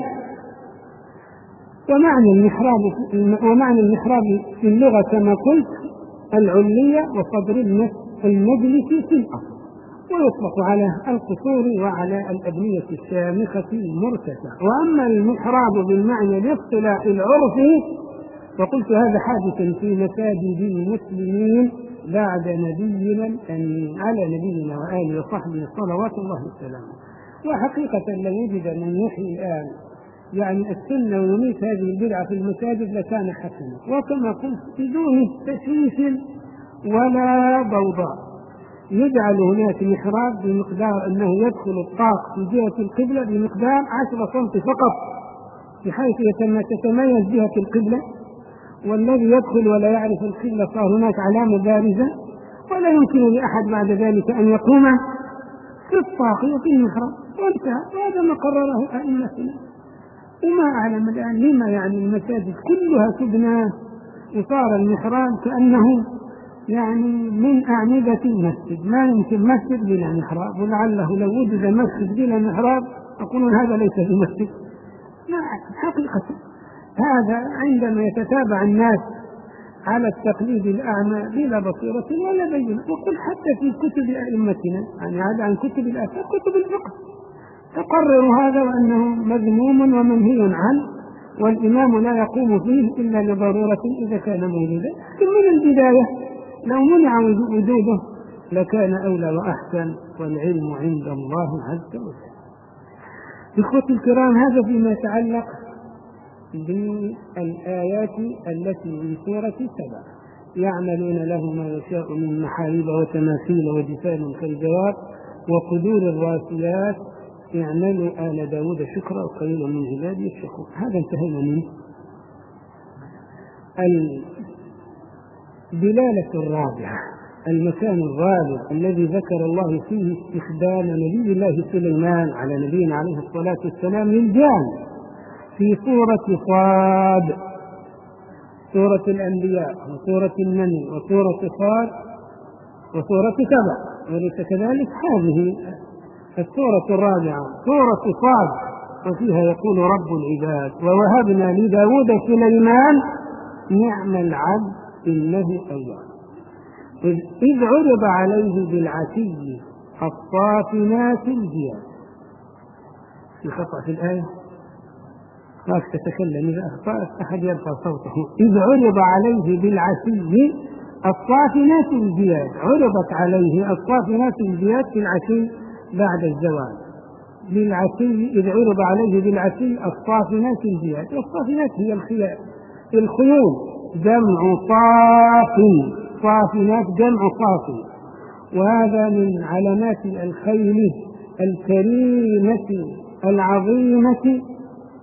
ومعنى المحراب ومعنى المحراب في اللغة كما قلت العلية وصدر المجلس في الأرض، ويطلق على القصور وعلى الأبنية الشامخة المرتفعة. وأما المحراب بالمعنى الاصطلاحي العرفي فقلت هذا حادث في مساجد المسلمين بعد نبينا الأمين على نبينا وآله وصحبه صلوات الله وسلامه. وحقيقة لو وجد من يحيي الآن يعني السنة ويميت هذه البدعة في المساجد لكان حسنا. وكما قلت بدون تشويش ولا ضوضاء، يجعل هناك محراب بمقدار أنه يدخل الطاق في جهة القبلة بمقدار عشرة سنتي فقط، بحيث تتميز جهة القبلة، والذي يدخل ولا يعرف القبلة صار هناك علامة بارزة، ولا يمكن لأحد بعد ذلك أن يقوم في الطاق وفي المحراب، وانتهى. وهذا ما قرره أئمتنا. وما أعلم الآن لما يعني المساجد كلها تبنى وصار المحراب كأنه يعني من أعمدة المسجد، ما يمكن مسجد بلا محراب، ولعله لو وجد مسجد بلا محراب يقولون هذا ليس بمسجد. لا حقيقة هذا عندما يتتابع الناس على التقليد الأعمى بلا بصيرة ولا بينة. وقل حتى في كتب أئمتنا، يعني هذا عن كتب الآثار، كتب الفقه تقرر هذا وأنه مذموم ومنهي عنه، والإمام لا يقوم فيه إلا لضرورة إذا كان موجودا. لكن من البداية لو منع وجوده لكان أولى وأحسن، والعلم عند الله عز وجل. إخوتي الكرام، هذا فيما يتعلق بالآيات التي من سورة سبع. يعملون له ما يشاء من محاريب وتماثيل وجفان كالجواب وقدور الراسيات اعملوا آل داود شكرا وقليل من عبادي الشكور. هذا انتهينا منه. الدلالة الرابعة المكان الغالب الذي ذكر الله فيه استخدام نبي الله سليمان على نبينا عليه الصلاة والسلام للجان في سورة صاد، سورة الأنبياء وسورة النمل وسورة صاد وسورة سبع، وليس كذلك هذه السورة الرابعة سورة صاد، وفيها يقول رب العباد ووهبنا لداود سليمان نعم العبد إنه أواب إذ عرض عليه بالعشي الصافنات الجياد. في خطأ في الآية خاف تتكلم إذا أخطأت أحد يرفع صوته. إذ عرض عليه بالعشي الصافنات الجياد، عرضت عليه الصافنات الجياد في العشي بعد الزوال. بالعشي إذ عرض عليه بالعشي الصافنات الجياد، والصافنات هي الخيال الخيول جمع صافن، صافنات جمع صافن، وهذا من علامات الخيل الكريمة العظيمة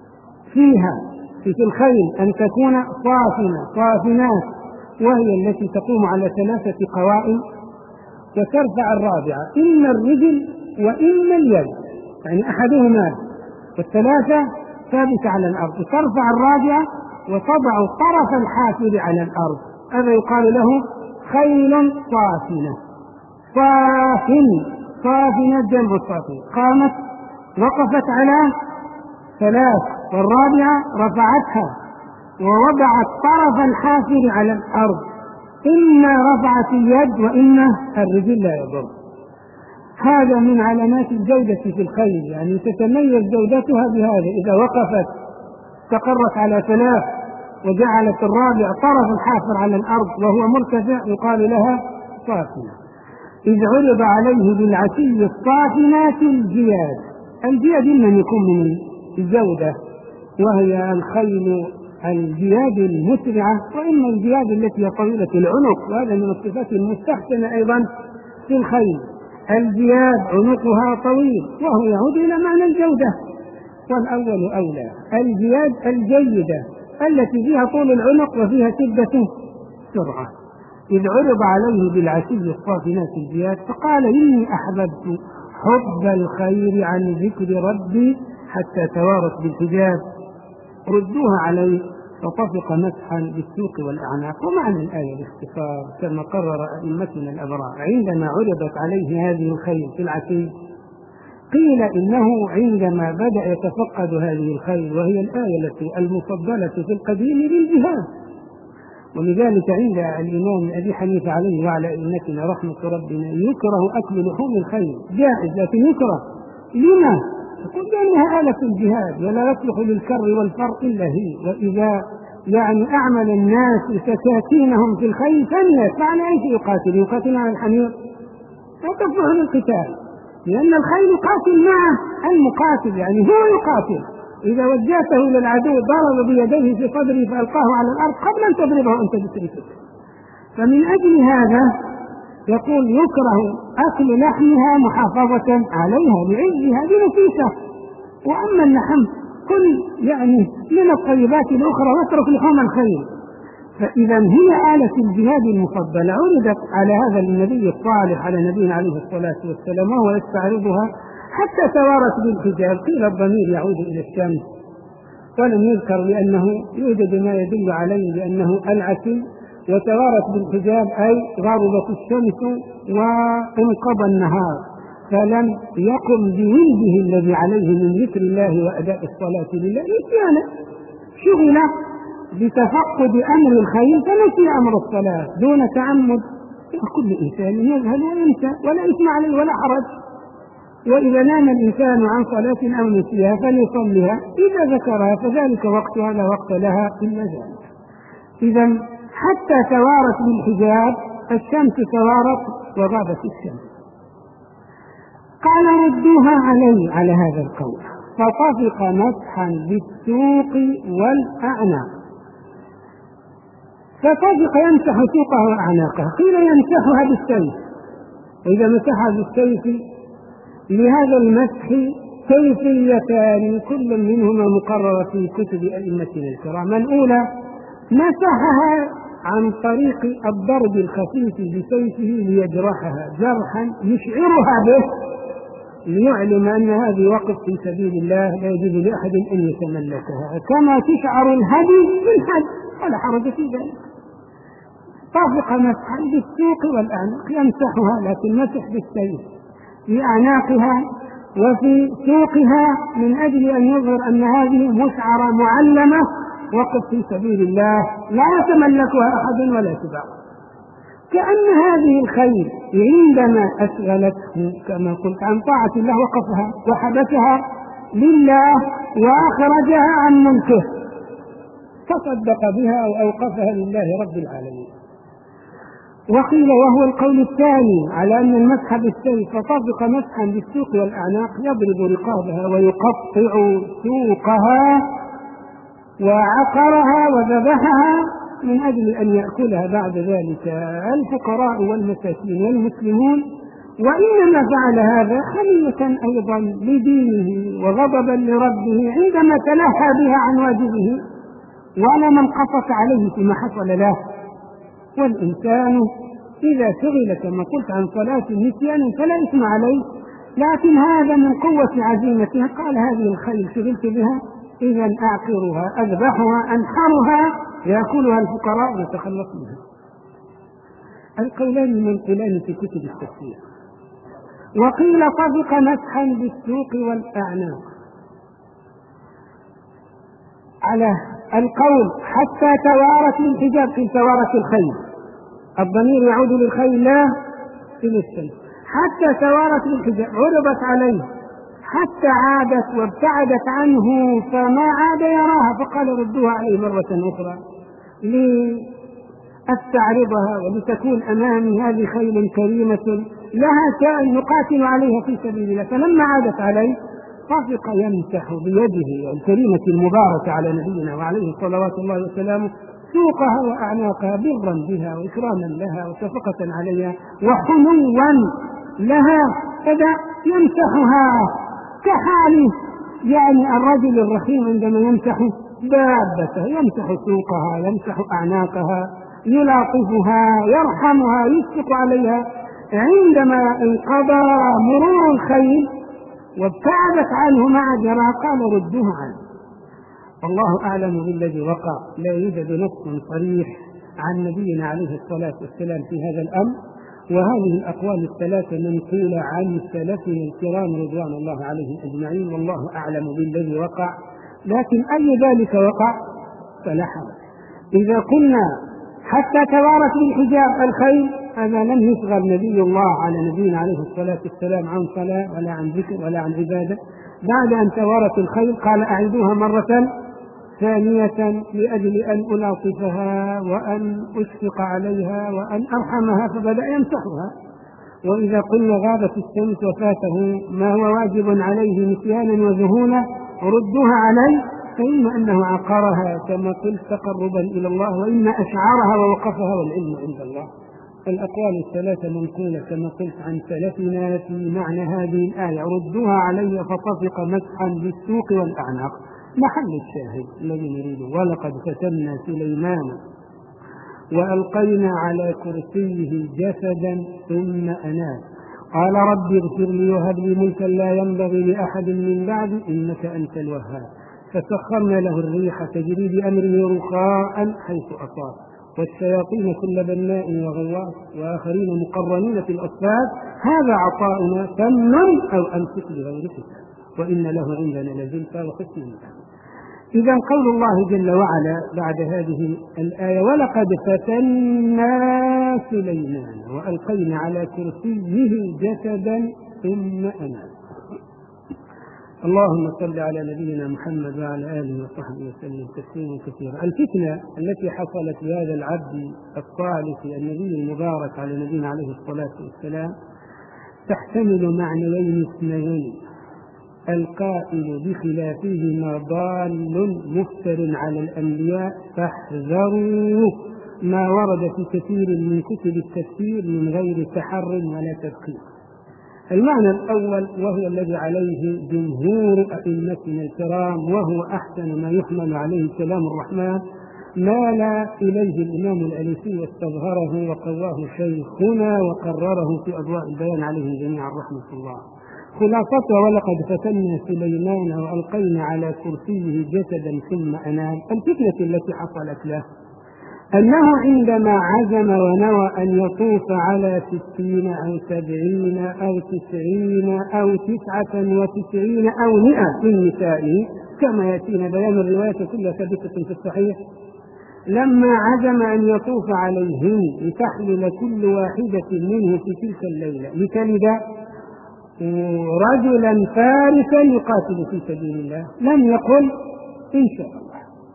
فيها في الخيل أن تكون صافنة صافنات، وهي التي تقوم على ثلاثة قوائم وترفع الرابعة إما الرجل وإما اليد، يعني أحدهما، والثلاثة ثابتة على الأرض، وترفع الرابعة وتضع طرف الحافر على الأرض. هذا يقال له خيل صافنة. صافن صافنة جنب الصافنة، قامت وقفت على ثلاث، والرابعة رفعتها ووضعت طرف الحافر على الأرض، إما رفعت اليد وإما الرجل لا يضر. هذا من علامات الجودة في الخيل، يعني تتميز جودتها بهذا، إذا وقفت استقرت على ثلاث وجعلت الرابع طرف الحافر على الأرض وهو مرتفع يقال لها صافنة. إذ عرض عليه بالعشي الصافنات الجياد. الجياد إما يكون من الجودة وهي الخيل الجياد المسرعة، وإما الجياد التي هي طويلة العنق، وهذا من الصفات المستحسنة أيضا في الخيل. الجياد عنقها طويل وهو يعود إلى معنى الجودة، والأول أولى. الجياد الجيدة التي فيها طول العنق وفيها شدة سرعة. إذ عرض عليه بالعشي الصافنات الجياد فقال إني أحببت حب الخير عن ذكر ربي حتى توارت بالحجاب، ردوها عليه فطفق مسحا بالسوق والأعناق. ومعنى الآية باختصار كما قرر أئمتنا الأبرار، عندما عرضت عليه هذه الخيل في العشي قيل إنه عندما بدأ يتفقد هذه الخيل، وهي الآية التي المفضلة في القديم للجهاد، ولذلك عند الإمام أبي حنيفة عليه وعلى أئمتنا رحمة ربنا يكره أكل لحوم الخيل، جائز لكن يكره. لما؟ يقول لأنها آلة الجهاد ولا يصلح للكر والفر إلا هي، وإذا يعني أعمل الناس سكاكينهم في الخيل فليت فعلى أي يقاتل يقاتل على الحمير لا تصلح للقتال، لأن الخيل يقاتل معه المقاتل، يعني هو يقاتل. إذا وجهته إلى العدو ضرب بيديه في صدره فألقاه على الأرض قبل أن تضربه أنت بسيفك. فمن أجل هذا يقول يكره أكل لحمها محافظة عليها بعزها بنفيسة. وأما اللحم كل يعني من الطيبات الأخرى واترك لحوم الخيل. فإذا هي آلة الجهاد المفضلة عرضت على هذا النبي الصالح على نبينا عليه الصلاة والسلام وهو يستعرضها حتى توارت بالحجاب. قيل الضمير يعود إلى الشمس ولم يذكر لأنه يوجد ما يدل عليه بأنه العشي، وتوارت بالحجاب أي غربت الشمس وانقضى النهار، فلم يقم بولده الذي عليه من ذكر الله وأداء الصلاة لله نسيانا، شغل بتفقد أمر الخير فنسي أمر الصلاة دون تعمد. كل إنسان يذهل وينسى ولا إثم عليه ولا حرج، وإذا نام الإنسان عن صلاة أو نسيها فليصلها إذا ذكرها فذلك وقتها لا وقت لها إلا ذلك. إذا حتى توارت بالحجاب الشمس توارت وغابت الشمس. قال ردوها علي على هذا القول فطفق مسحا بالسوق والأعناق. فطفق يمسح سوقه وأعناقه، قيل يمسحها بالسيف، وإذا مسحها بالسيف لهذا المسح كيفيتان كل منهما مقررة في كتب أئمتنا الكرام. الأولى مسحها عن طريق الضرب الخفيف بسيفه ليجرحها جرحا يشعرها به ليعلم أن هذه وقف في سبيل الله لا يجوز لأحد أن يتملكها، كما تشعر الهدي بالحج ولا حرج في ذلك. طافق مسحا بالسوق والأعناق يمسحها لكن مسح بالسيف في أعناقها وفي سوقها من أجل أن يظهر أن هذه مشعرة معلمة وقف في سبيل الله لا يتملكها أحد ولا تباع. كأن هذه الخيل عندما أشغلته كما قلت عن طاعة الله وقفها وحبسها لله وأخرجها عن ملكه تصدق بها وأوقفها لله رب العالمين. وقيل وهو القول الثاني على أن المسح بالسيف فطبق مسحا بالسوق والأعناق يضرب رقابها ويقطع سوقها وعقرها وذبحها من أجل أن يأكلها بعد ذلك الفقراء والمساكين والمسلمون وإنما فعل هذا خلية أيضا لدينه وغضبا لربه عندما تلهى بها عن واجبه وعلى من قصص عليه فيما حصل له. والإنسان إذا شغل كما قلت عن صلاة النسيان فلا إثم عليه، لكن هذا من قوة عزيمته، قال هذه الخيل شغلت بها إذا أعقرها أذبحها أنحرها يأكلها الفقراء ويتخلص منها. القولان منقولان في كتب التفسير. وقيل طبق مسحا بالسوق والأعناق على القول حتى توارت الحجاب في توارت الخيل، الضمير يعود للخيل لا إلى الشمس، حتى توارت الحجاب عرضت عليه حتى عادت وابتعدت عنه فما عاد يراها، فقال ردوها عليه مرة أخرى لأستعرضها ولتكون أمامي، هذه خيل كريمة لها شأن نقاتل عليها في سبيل الله. فلما عادت عليه طفق يمسح بيده الكريمة المباركة على نبينا وعليه صلوات الله وسلامه سوقها وأعناقها برا بها وإكراما لها وشفقة عليها وحنوا لها، فدا يمسحها كحال يعني الرجل الرحيم عندما يمسح دابته، يمسح سوقها يمسح أعناقها يلاطفها يرحمها يشفق عليها. عندما انقضى مرور الخيل وابتعدت عنه مع جرى قال ردوها عنه. الله أعلم بالذي وقع، لا يوجد نص صريح عن نبينا عليه الصلاة والسلام في هذا الأمر، وهذه الأقوال الثلاثة منقولة عن سلفنا الكرام رضوان الله عليهم أجمعين، والله أعلم بالذي وقع. لكن أي ذلك وقع فلا حرج. إذا قلنا حتى توارت بالحجاب الخيل، هذا لم يشغل نبي الله على نبينا عليه الصلاة والسلام عن صلاة ولا عن ذكر ولا عن عبادة. بعد أن توارت الخيل قال أعيدوها مرة ثانية لأجل أن ألاطفها وأن أشفق عليها وأن أرحمها، فبدأ يمسحها. وإذا قلنا غابت الشمس وفاته ما هو واجب عليه نسيانا وذهولا ردوها عليه، فإما أنه عقرها كما قلت تقربا إلى الله، وإما أشعرها ووقفها والعلم عند الله. الأقوال الثلاثة منقولة كما قلت عن سلفنا في معنى هذه الآية ردوها علي فطفق مسحا بالسوق والأعناق، محل الشاهد الذي نريده. ولقد فتنا سليمان وألقينا على كرسيه جسدا ثم أناب قال رب اغفر لي وهب لي ملكا لا ينبغي لأحد من بعدي إنك أنت الوهاب. فسخرنا له الريح تجري بأمره رخاء حيث أصاب والشياطين كل بناء وغواص وآخرين مقرنين في الأصفاد هذا عطاؤنا فمن أو أمسك بغير حساب وإن له عندنا لزلفى وحسن المآب. إذا قول الله جل وعلا بعد هذه الآية ولقد فتنا سليمان وألقينا على كرسيه جسدا ثم أناب. اللهم صل على نبينا محمد وعلى آله وصحبه وسلم تسليما كثيرا. الفتنة التي حصلت لهذا العبد الصالح النبي المبارك على نبينا عليه الصلاة والسلام تحتمل معنيين اثنين: القائل بخلافهما ضال مفتر على الأنبياء فاحذروا ما ورد في كثير من كتب التفسير من غير تحر ولا تدقيق. المعنى الأول وهو الذي عليه جمهور أئمتنا الكرام وهو أحسن ما يحمل عليه كلام الرحمن مال إليه الإمام الأليسي واستظهره وقواه شيخنا وقرره في أضواء البيان عليهم جميعا رحمة الله. خلاصته ولقد فتنا سليمان وألقينا على كرسيه جسدا ثم أنام. الفتنة التي حصلت له أنه عندما عزم ونوى أن يطوف على ستين أو سبعين أو تسعين أو تسعة وتسعين أو مئة من نسائه كما يأتينا بيان الرواية كلها ثابتة في الصحيح، لما عزم أن يطوف عليهم لتحمل كل واحدة منه في تلك الليلة لتلد رجلا فارسا يقاتل في سبيل الله لم يقل إن شاء الله،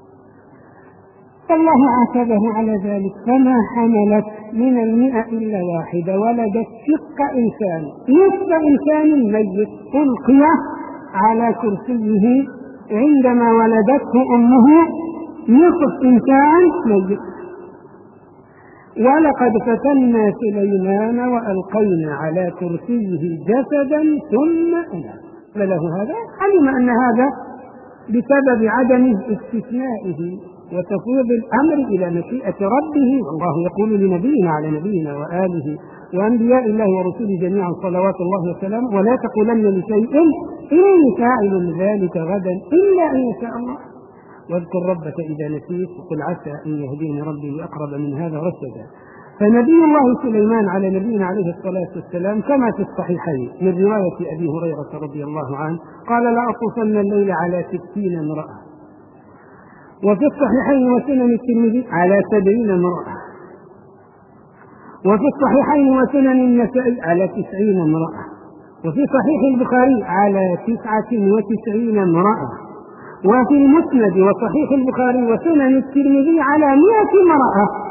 فالله عاتبه على ذلك فما حملت من المئة إلا واحدة ولدت شق إنسان نصف إنسان ميت ألقي على كرسيه عندما ولدته أمه نصف إنسان ميت. ولقد فتنا سليمان وألقينا على كرسيه جسدا ثم أناب. فله هذا علم أن هذا بسبب عدم استثنائه وتفويض الأمر إلى مشيئة ربه. والله يقول لنبينا على نبينا وآله وأنبياء الله ورسوله جميعا صلوات الله وسلامه: ولا تقولن لشيء إني فاعل ذلك غدا إلا أن يشاء الله واذكر ربك إذا نسيت وقل عسى أن يهديني ربي لأقرب من هذا رشدا. فنبي الله سليمان على نبينا عليه الصلاة والسلام كما في الصحيحين من رواية أبي هريرة رضي الله عنه قال: لا أطوفن الليل على ستين امرأة، وفي الصحيحين وسنن الترمذي على سبعين امرأة، وفي الصحيحين وسنن النسائي على تسعين امرأة، وفي صحيح البخاري على تسعة وتسعين امرأة، وفي المسند وصحيح البخاري وسنن الترمذي على مئة امرأة.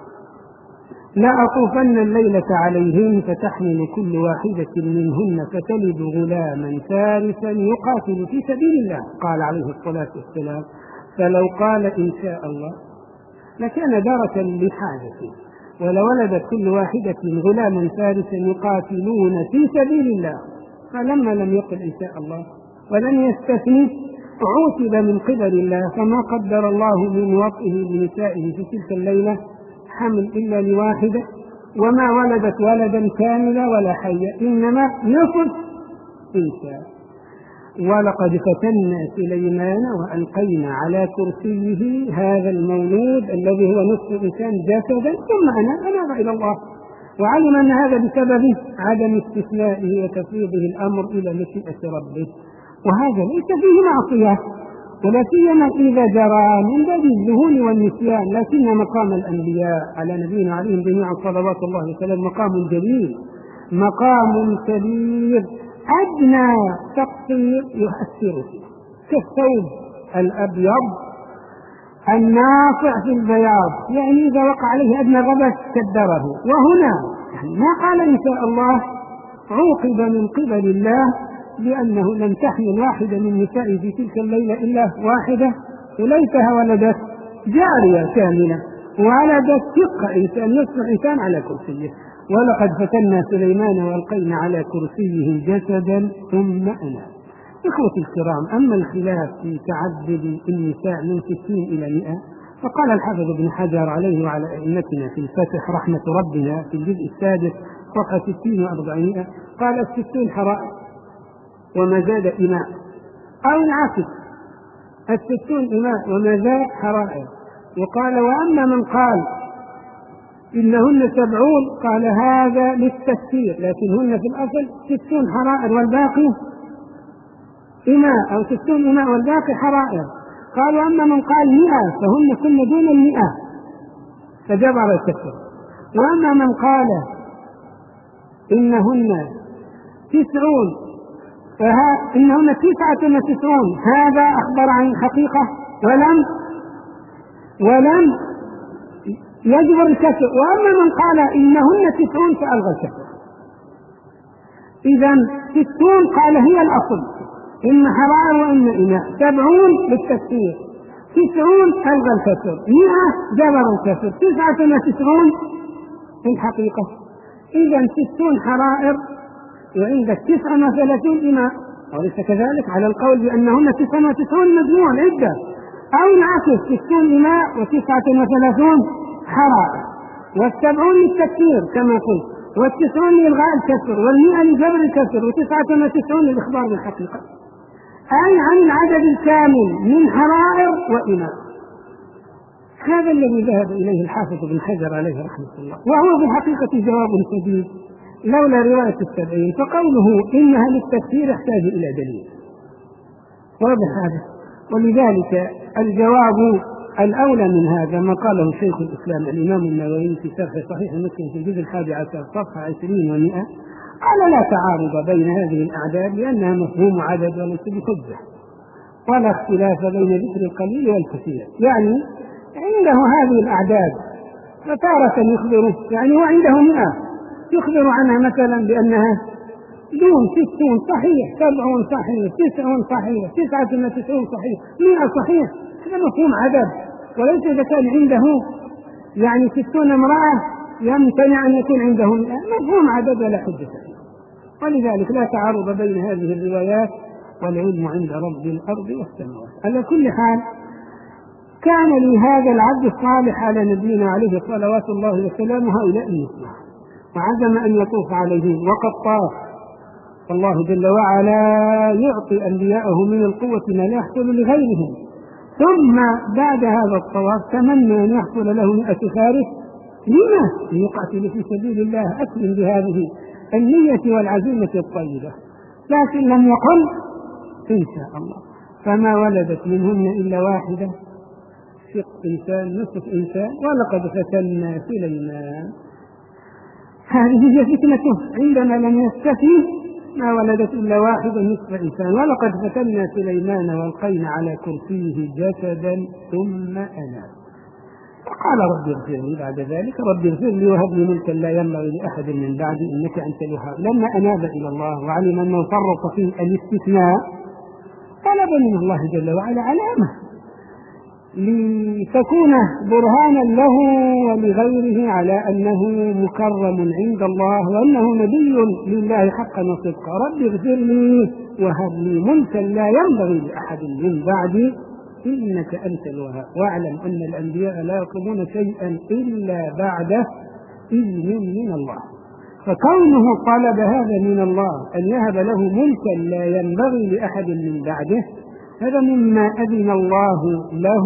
لا أطوفن الليلة عليهن فتحمل كل واحدة منهن فتلد غلاما فارسا يقاتل في سبيل الله. قال عليه الصلاة والسلام: فلو قال إن شاء الله لكان دركا لحاجته، ولولدت كل واحدة غلاما فارسا يقاتلون في سبيل الله. فلما لم يقل إن شاء الله ولم يستثني عوتب من قبل الله، فما قدر الله من وطئه لنسائه في تلك الليلة حمل إلا لواحدة، وما ولدت ولدا كاملا ولا حيا، إنما نصف إنسان. ولقد فتنا سليمان وألقينا على كرسيه هذا المولود الذي هو نصف إنسان جسدا ثم أناب أناب إلى الله، وعلم أن هذا بسبب عدم استثنائه وتفويضه الأمر إلى مشيئة ربه، وهذا ليس فيه معصية، ولا سيما إذا جرى من باب الذهول والنسيان. لكن مقام الأنبياء على نبينا عليهم جميعا صلوات الله وسلامه مقام جليل، مقام كبير، أدنى تقصير يؤثر فيه، كالثوب الأبيض الناصع في البياض، يعني إذا وقع عليه أدنى غبس كدره. وهنا ما قال إن شاء الله عوقب من قبل الله لأنه لم تحمل واحدة من نسائه في تلك الليلة إلا واحدة، وليتها ولدت جارية كاملة، ولدت شق إنسان يصنع إنسان على كرسيه. ولقد فتنا سليمان وألقينا على كرسيه جسدا ثم أناب. إخوتي الكرام، أما الخلاف في تعدد النساء من ستين إلى مئة فقال الحافظ ابن حجر عليه وعلى أئمتنا في الفتح رحمة ربنا في الجزء السادس صفحة ستين وأربعمائة قال: الستون حرائر وما زاد إماء، أو العكس الستون إماء وما زاد حرائر. وقال: وأما من قال إنهن سبعون قال هذا للتفسير، لكنهن في الأصل ستون حرائر والباقي إماء، أو ستون إماء والباقي حرائر. قال: وأما من قال مئة فهن كن دون المئة فجبر الكسر. وأما من قال إنهن تسعون فها إنهن تسعة وتسعون هذا أخبر عن الحقيقة ولم ولم يجبر الكسر. وأما من قال إنهن تسعون فألغى الكسر. إذن ستون قال هي الأصل، إما حرائر وإما إماء، سبعون للتكسير، تسعون ألغى الكسر، مئة جبر الكسر، تسعة وتسعون في الحقيقة. إذن ستون حرائر وعندك تسعة وثلاثون إماء، وليس كذلك على القول بأنهن تسعة وتسعون مجموع العدة، أو العكس ستون إماء وتسعة وثلاثون حرائر، والسبعون للتكسير كما قلت، والتسعون لإلغاء الكسر، والمئة لجبر الكسر، وتسعة وتسعون للإخبار بالحقيقة، أي عن العدد الكامل من حرائر وإماء. هذا الذي ذهب إليه الحافظ ابن حجر عليه رحمة الله، وهو في الحقيقة جواب سديد لولا رواية السبعين، فقوله إنها للتكسير يحتاج إلى دليل واضح هذا. ولذلك الجواب الأولى من هذا ما قاله شيخ الإسلام الإمام النووي في شرح صحيح مسلم في الجزء الحادي عشر صفحة عشرين ومئة، قال: لا تعارض بين هذه الأعداد لأنها مفهوم عدد وليس بحجة، ولا اختلاف بين ذكر القليل والكثير. يعني عنده هذه الأعداد فتارة يخبره، يعني هو عنده مئة يخبر عنها مثلا بأنها دون ستون صحيح، سبعون صحيح، تسعون صحيح، تسعة وتسعون صحيح، مئة صحيح. هذا مفهوم عدد، وليس إذا كان عنده يعني ستون امرأة يمتنع أن يكون عندهم مفهوم عدد ولا حجة، ولذلك لا تعارض بين هذه الروايات، والعلم عند رب الأرض والسماوات. على كل حال كان لهذا العبد الصالح على نبينا عليه صلوات الله وسلامه هؤلاء النسوة، وعزم أن يطوف عليهم وقد طاف، والله جل وعلا يعطي أنبياءه من القوة ما لا يحصل لغيرهم. ثم بعد هذا الطواف تمنى أن يحصل له مئة فارس، لما؟ ليقاتل في سبيل الله. أسلم بهذه النية والعزيمة الطيبة، لكن لم يقل إن شاء الله، فما ولدت منهن إلا واحدة، شق إنسان نصف إنسان، ولقد فتنا سليمان. هذه هي فتنته، عندما لم يستفي ما ولدت إلا واحدة نصف إنسان. ولقد فتنا سليمان والقينا على كرسيه جسدا ثم أناب. فقال رب اغفر لي بعد ذلك، رب اغفر لي وهب لي ملكا لا ينبغي لأحد من بعدي إنك أنت الوهاب. لما أناب إلى الله وعلم أنه فرط في الاستثناء طلب من الله جل وعلا علامة لتكون برهانا له ولغيره على أنه مكرم عند الله وأنه نبي لله حقا وصدقا. رب اغفر لي وهب لي ملكا لا ينبغي لأحد من بعدي إنك أنت الوهاب. واعلم أن الأنبياء لا يطلبون شيئا إلا بعد إذن من الله، فكونه طلب هذا من الله أن يهب له ملكا لا ينبغي لأحد من بعده، هذا مما أذن الله له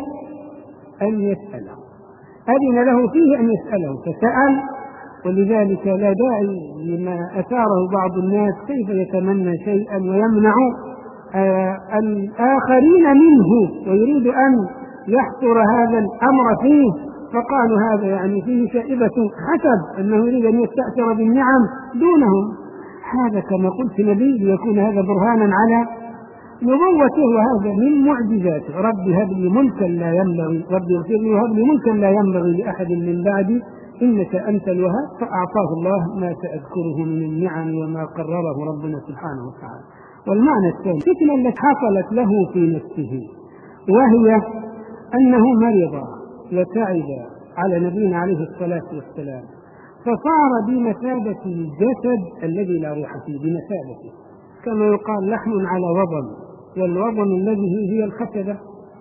أن يسأله، أذن له فيه أن يسأله فسأل. ولذلك لا داعي لما أثاره بعض الناس كيف يتمنى شيئا ويمنع آه الآخرين منه ويريد أن يحصر هذا الأمر فيه، فقالوا هذا يعني فيه شائبة حسب أنه يريد أن يستأثر بالنعم دونهم. هذا كما قلت نبي ليكون هذا برهانا على نبوته، وهذا من معجزاته. رب هب لي ملكا لا ينبغي، رب اغفر لي وهب لي ملكا لا ينبغي لأحد من بعدي إنك أنت الوهاب. فأعطاه الله ما سأذكره من النعم وما قرره ربنا سبحانه وتعالى. والمعنى الثاني الفتنة التي حصلت له في نفسه، وهي أنه مرض وتعب على نبينا عليه الصلاة والسلام، فصار بمثابة الجسد الذي لا روح فيه، بمثابته كما يقال لحم على وضم، والوضم الذي هي الخشبة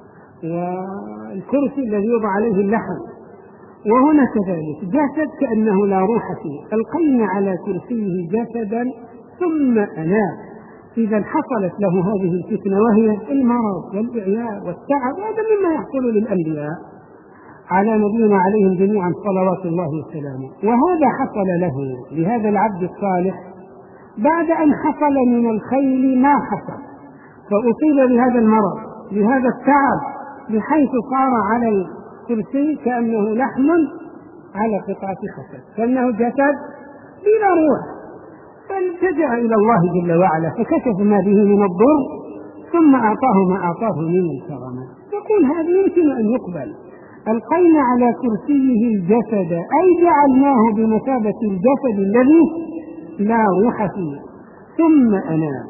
والكرسي الذي يوضع عليه اللحم، وهنا كذلك جسد كأنه لا روح فيه. ألقينا على كرسيه جسدا ثم أناب. إذا حصلت له هذه الفتنة وهي المرض والإعياء والتعب، هذا مما يحصل للأنبياء على نبينا عليهم جميعا صلوات الله وسلامه. وهذا حصل له لهذا العبد الصالح بعد أن حصل من الخيل ما حصل، فأصيب بهذا المرض بهذا التعب بحيث صار على الكرسي كأنه لحم على قطعة خشب، كأنه جسد بلا روح. فالتجأ إلى الله جل وعلا فكشف ما به من الضر ثم أعطاه ما أعطاه من الكرامات. يقول هذا يمكن أن يقبل. ألقينا على كرسيه الجسد أي جعلناه بمثابة الجسد الذي لا روح فيه ثم أنام.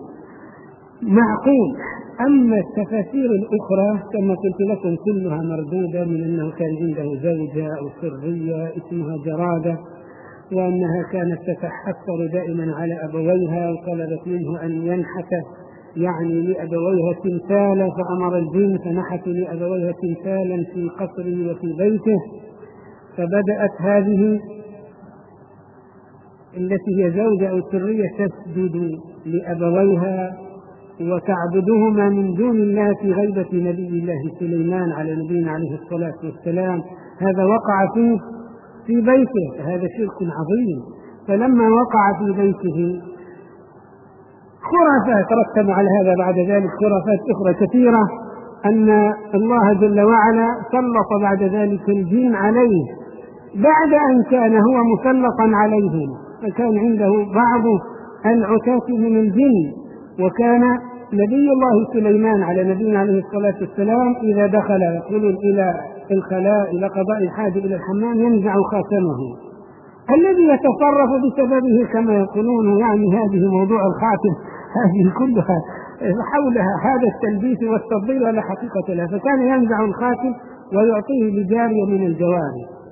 معقول. أما التفاسير الأخرى كما قلت لكم كلها مردودة، من أنه كان عنده زوجة أو سرية اسمها جرادة، وأنها كانت تتحسر دائما على أبويها وطلبت منه أن ينحت يعني لأبويها تمثالا، فأمر الجن فنحتوا لأبويها تمثالا في قصره وفي بيته. فبدأت هذه التي هي زوجة أو سرية تسجد لأبويها وتعبدهما من دون الله في غيبة نبي الله سليمان على نبينا عليه الصلاة والسلام. هذا وقع فيه في بيته، هذا شرك عظيم. فلما وقع في بيته خرافات رتب على هذا بعد ذلك خرافات أخرى كثيرة، أن الله جل وعلا سلط بعد ذلك الجن عليه بعد أن كان هو مسلطا عليهم، فكان عنده بعض العتاة من الجن. وكان نبي الله سليمان على نبينا عليه الصلاة والسلام إذا دخل يقول إلى الخلاء إلى قضاء الحاجة إلى الحمام ينزع خاتمه الذي يتصرف بسببه كما يقولون، يعني هذه موضوع الخاتم هذه كلها حولها هذا التلبيس والتضليل ولا حقيقة لها. فكان ينزع الخاتم ويعطيه لجارية من الجواري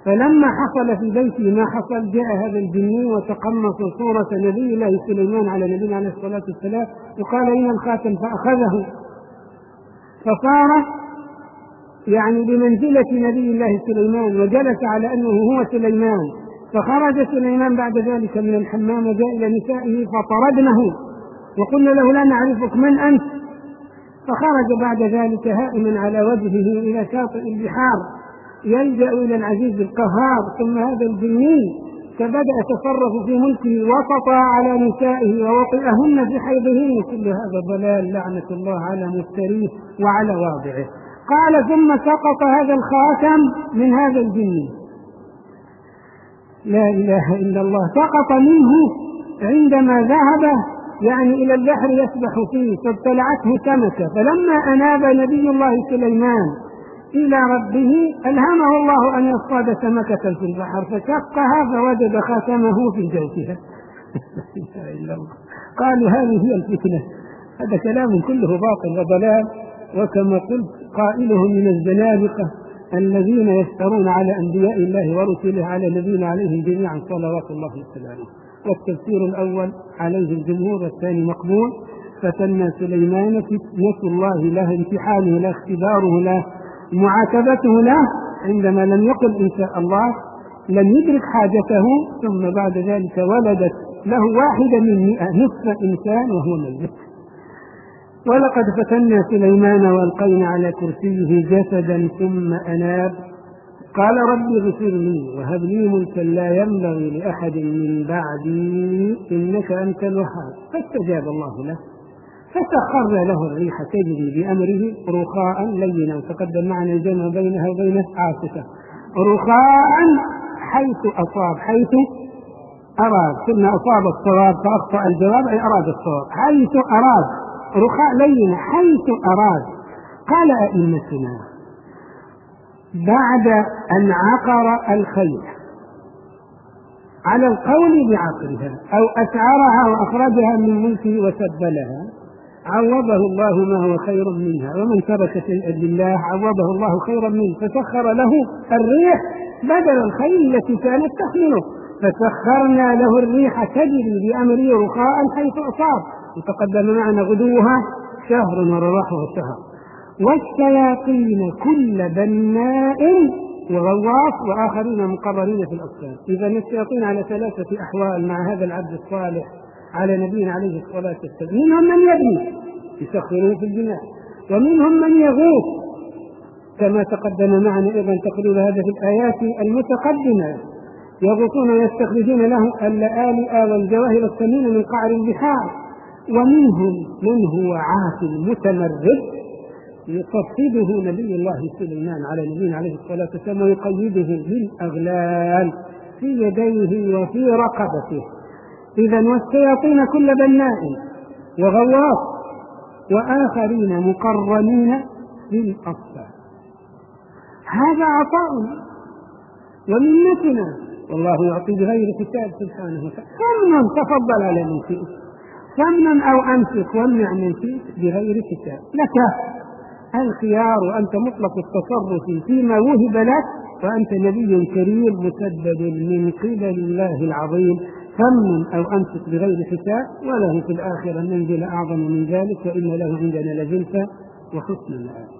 فلما حصل في بيته ما حصل جاء هذا الجني وتقمص صورة نبي الله سليمان على نبينا عليه الصلاة والسلام وقال إن الخاتم فأخذه فصار يعني بمنزلة نبي الله سليمان وجلس على أنه هو سليمان. فخرج سليمان بعد ذلك من الحمام جاء إلى نسائه فطردنه وقلنا له لا نعرفك من أنت. فخرج بعد ذلك هائما على وجهه إلى شاطئ البحار يلجأ إلى العزيز القهار. ثم هذا الجني فبدأ يتصرف في ملكه وسطى على نسائه ووطئهن في حيضهن. كل هذا ضلال لعنة الله على مفتريه وعلى واضعه. قال ثم سقط هذا الخاتم من هذا الجني لا إله إلا الله سقط منه عندما ذهب يعني إلى البحر يسبح فيه فابتلعته سمكة. فلما أناب نبي الله سليمان إلى ربه ألهمه الله أن يصطاد سمكة في البحر فشقها فوجد خاتمه في جوفها. قالوا هذه هي الفتنة. هذا كلام كله باطل وضلال، وكما قلت قائله من الزنادقة الذين يفترون على أنبياء الله ورسله على نبينا عليهم جميعا صلوات الله وسلامه. والتفسير الأول عليه الجمهور والثاني مقبول. فتنى سليمان فتنة الله له، امتحانه له، اختباره له، معاتبته له عندما لم يقل إن شاء الله لم يدرك حاجته. ثم بعد ذلك ولدت له واحدة من مئة نصف إنسان وهو ميت. ولقد فتنا سليمان وألقينا على كرسيه جسدا ثم أناب قال ربي اغفر لي وهب لي ملكا لا ينبغي لأحد من بعدي إنك أنت الوهاب. فاستجاب الله له فسخرنا له الريح تجري بأمره رخاء لينا، وتقدم معنا الجمع بينها وبين عاصفة. رخاء حيث أصاب حيث أراد، كنا أصاب الصواب فأخطأ الجواب أي أراد الصواب. حيث أراد رخاء لينا حيث أراد. قال أئمتنا بعد أن عقر الخيل على القول بعقرها أو أسعرها وأخرجها من ملكه وسبلها عوضه الله ما هو خير منها، ومن ترك شيئا لله عوضه الله خيرا منه. فسخر له الريح بدل الخيل التي كانت تحمله، فسخرنا له الريح تجري بأمره رخاء حيث أصاب، وتقدم معنا غدوها شهر ورواحها شهر. والشياطين كل بناء وغواص وآخرين مقررين في الأقسام. إذا الشياطين على ثلاثة أحوال مع هذا العبد الصالح على نبينا عليه الصلاة والسلام. منهم من يبني يسخرون في البناء، ومنهم من يغوص كما تقدم معنا أيضا تقرير هذا في الآيات المتقدمة، يغوصون ويستخرجون له اللآلئ والجواهر الثمينة من قعر البحار. ومنهم من هو عاقل متمرد يصفده نبي الله سليمان على نبينا عليه الصلاة والسلام ويقيده بالأغلال في يديه وفي رقبته. إذا والشياطين كل بناء وغواص وآخرين مقرنين بالأصفاد. هذا عطاؤنا ومنتنا، والله يعطي بغير حساب سبحانه وتعالى. فمن تفضل على من شئت، فمن أو أمسك وامنع من شئت بغير حساب. لك الخيار وأنت مطلق التصرف فيما وهب لك، وأنت نبي كريم مسدد من قبل الله العظيم. فمن أو أمسك بغير حساب، وله في الآخرة منزل أعظم من ذلك، وإن له عندنا لزلفى وحسن المآب.